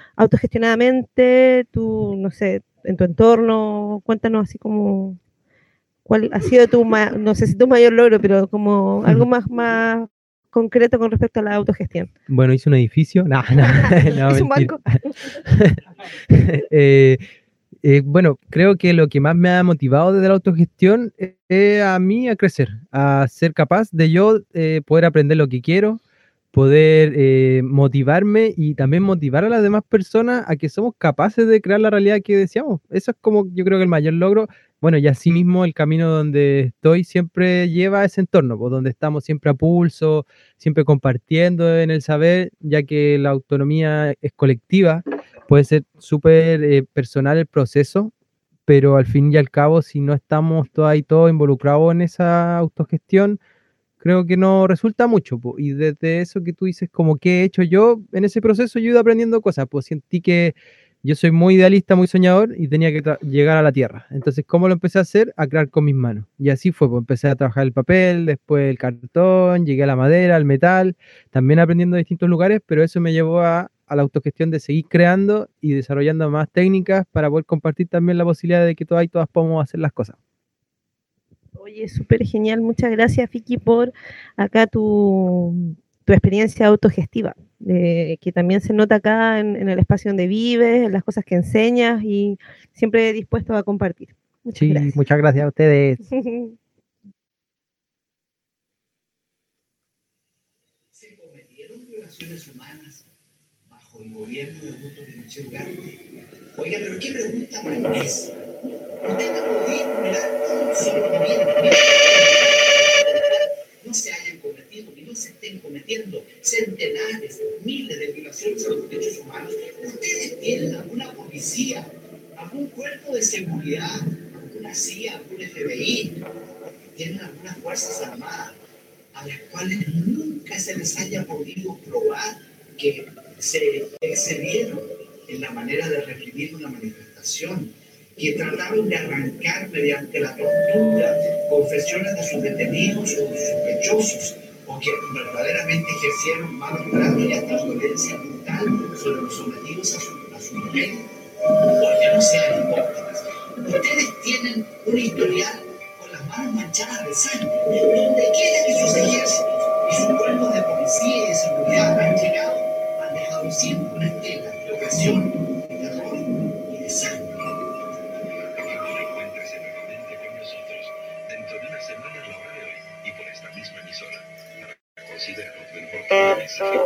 Speaker 4: autogestionadamente, tú, no sé, en tu entorno? Cuéntanos así como, ¿cuál ha sido no sé si tu mayor logro, pero como algo más concreto con respecto a la autogestión?
Speaker 3: Bueno, hice un edificio. No,
Speaker 4: ¿Es un
Speaker 3: mentira.
Speaker 4: banco?
Speaker 3: Bueno, creo que lo que más me ha motivado desde la autogestión es a mí a crecer, a ser capaz de yo poder aprender lo que quiero, poder motivarme y también motivar a las demás personas a que somos capaces de crear la realidad que deseamos. Eso es como yo creo que el mayor logro. Bueno, y así mismo el camino donde estoy siempre lleva a ese entorno, pues, donde estamos siempre a pulso, siempre compartiendo en el saber, ya que la autonomía es colectiva. Puede ser súper personal el proceso, pero al fin y al cabo, si no estamos todos involucrados en esa autogestión, creo que no resulta mucho. Po. Y desde eso que tú dices, como que he hecho yo en ese proceso, yo he ido aprendiendo cosas. Pues sentí que yo soy muy idealista, muy soñador y tenía que llegar a la tierra. Entonces, ¿cómo lo empecé a hacer? A crear con mis manos. Y así fue, pues empecé a trabajar el papel, después el cartón, llegué a la madera, al metal, también aprendiendo de distintos lugares, pero eso me llevó a la autogestión de seguir creando y desarrollando más técnicas para poder compartir también la posibilidad de que todas podamos hacer las cosas.
Speaker 4: Oye, súper genial. Muchas gracias, Fiki, por acá tu experiencia autogestiva, que también se nota acá en el espacio donde vives, en las cosas que enseñas y siempre dispuesto a compartir. Muchas gracias.
Speaker 3: Muchas gracias a ustedes.
Speaker 12: Se cometieron violaciones humanas bajo el gobierno de Augusto Pinochet Ugarte. Oiga, pero qué pregunta más es. Usted va a poder mirar todo si no se hayan cometido ni no se estén cometiendo centenares, miles de violaciones a los derechos humanos. Ustedes tienen alguna policía, algún cuerpo de seguridad, alguna alguna CIA, algún FBI, tienen algunas fuerzas armadas a las cuales nunca se les haya podido probar que se excedieron en la manera de reprimir una manifestación, que trataron de arrancar mediante la tortura confesiones de sus detenidos o sospechosos, o que verdaderamente ejercieron malos tratos y hasta violencia brutal sobre los sometidos a su nivel. Oye, no sean hipócritas. Ustedes tienen un historial con las manos manchadas de sangre, donde quiera que sus ejércitos y sus cuerpos de policía y de seguridad han llegado, han dejado siempre una estela de opresión, de terror y de sangre.
Speaker 13: Encuéntrese nuevamente con nosotros dentro de una semana a la hora de hoy y por esta misma emisora para considerar otro importante mensaje.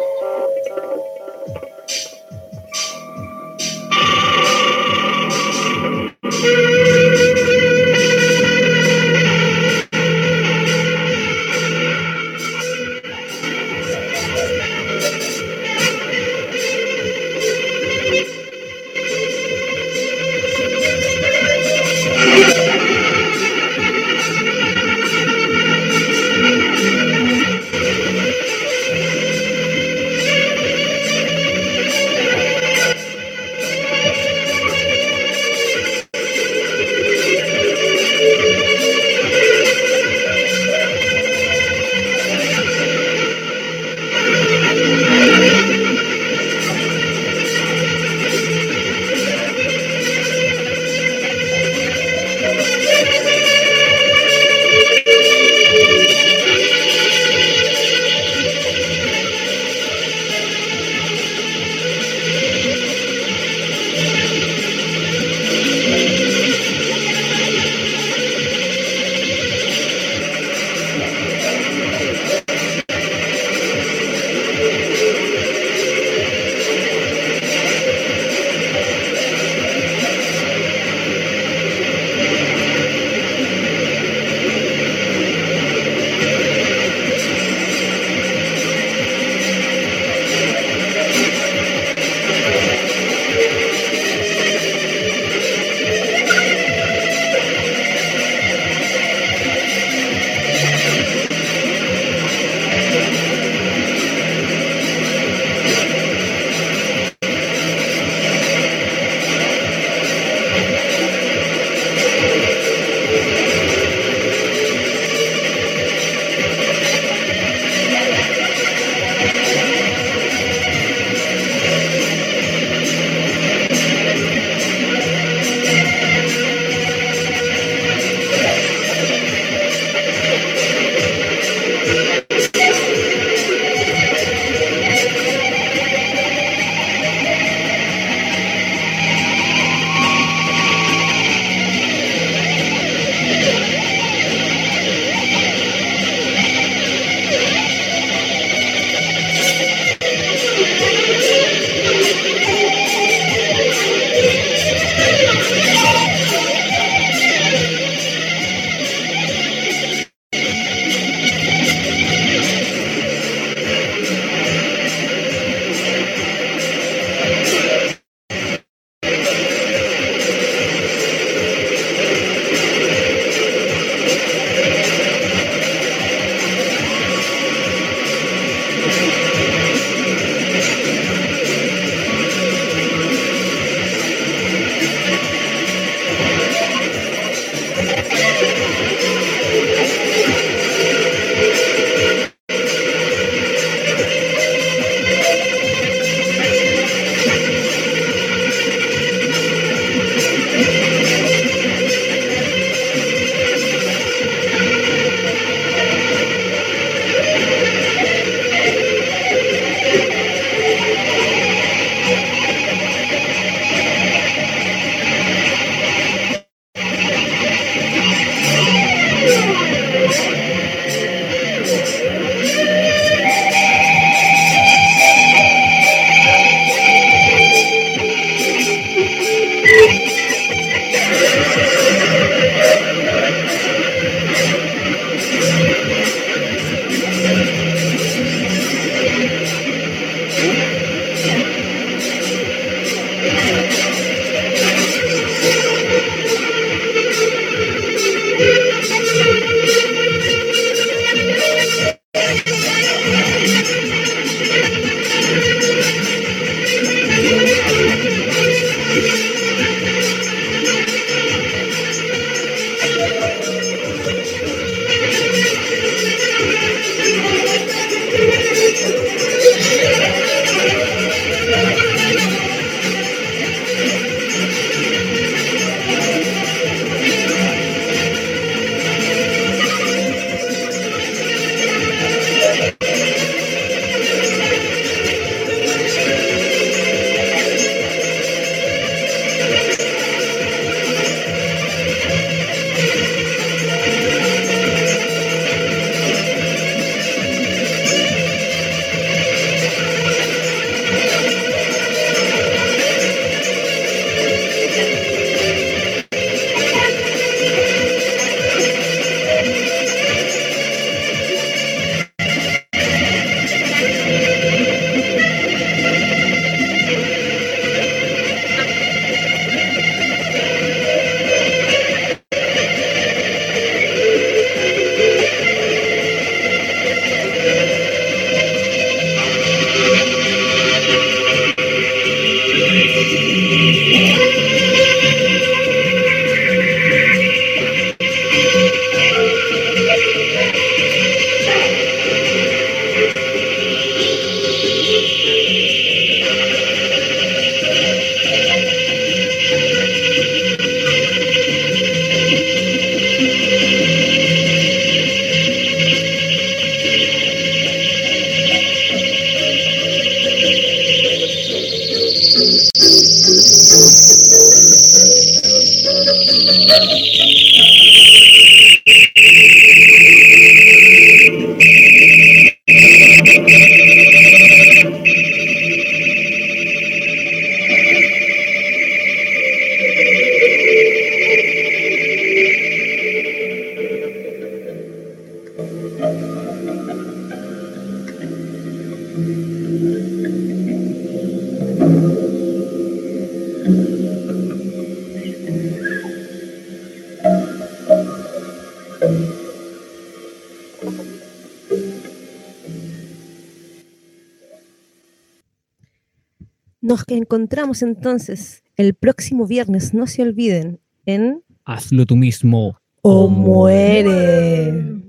Speaker 4: Nos encontramos entonces el próximo viernes, no se olviden, en
Speaker 5: Hazlo tú mismo.
Speaker 4: O Muere.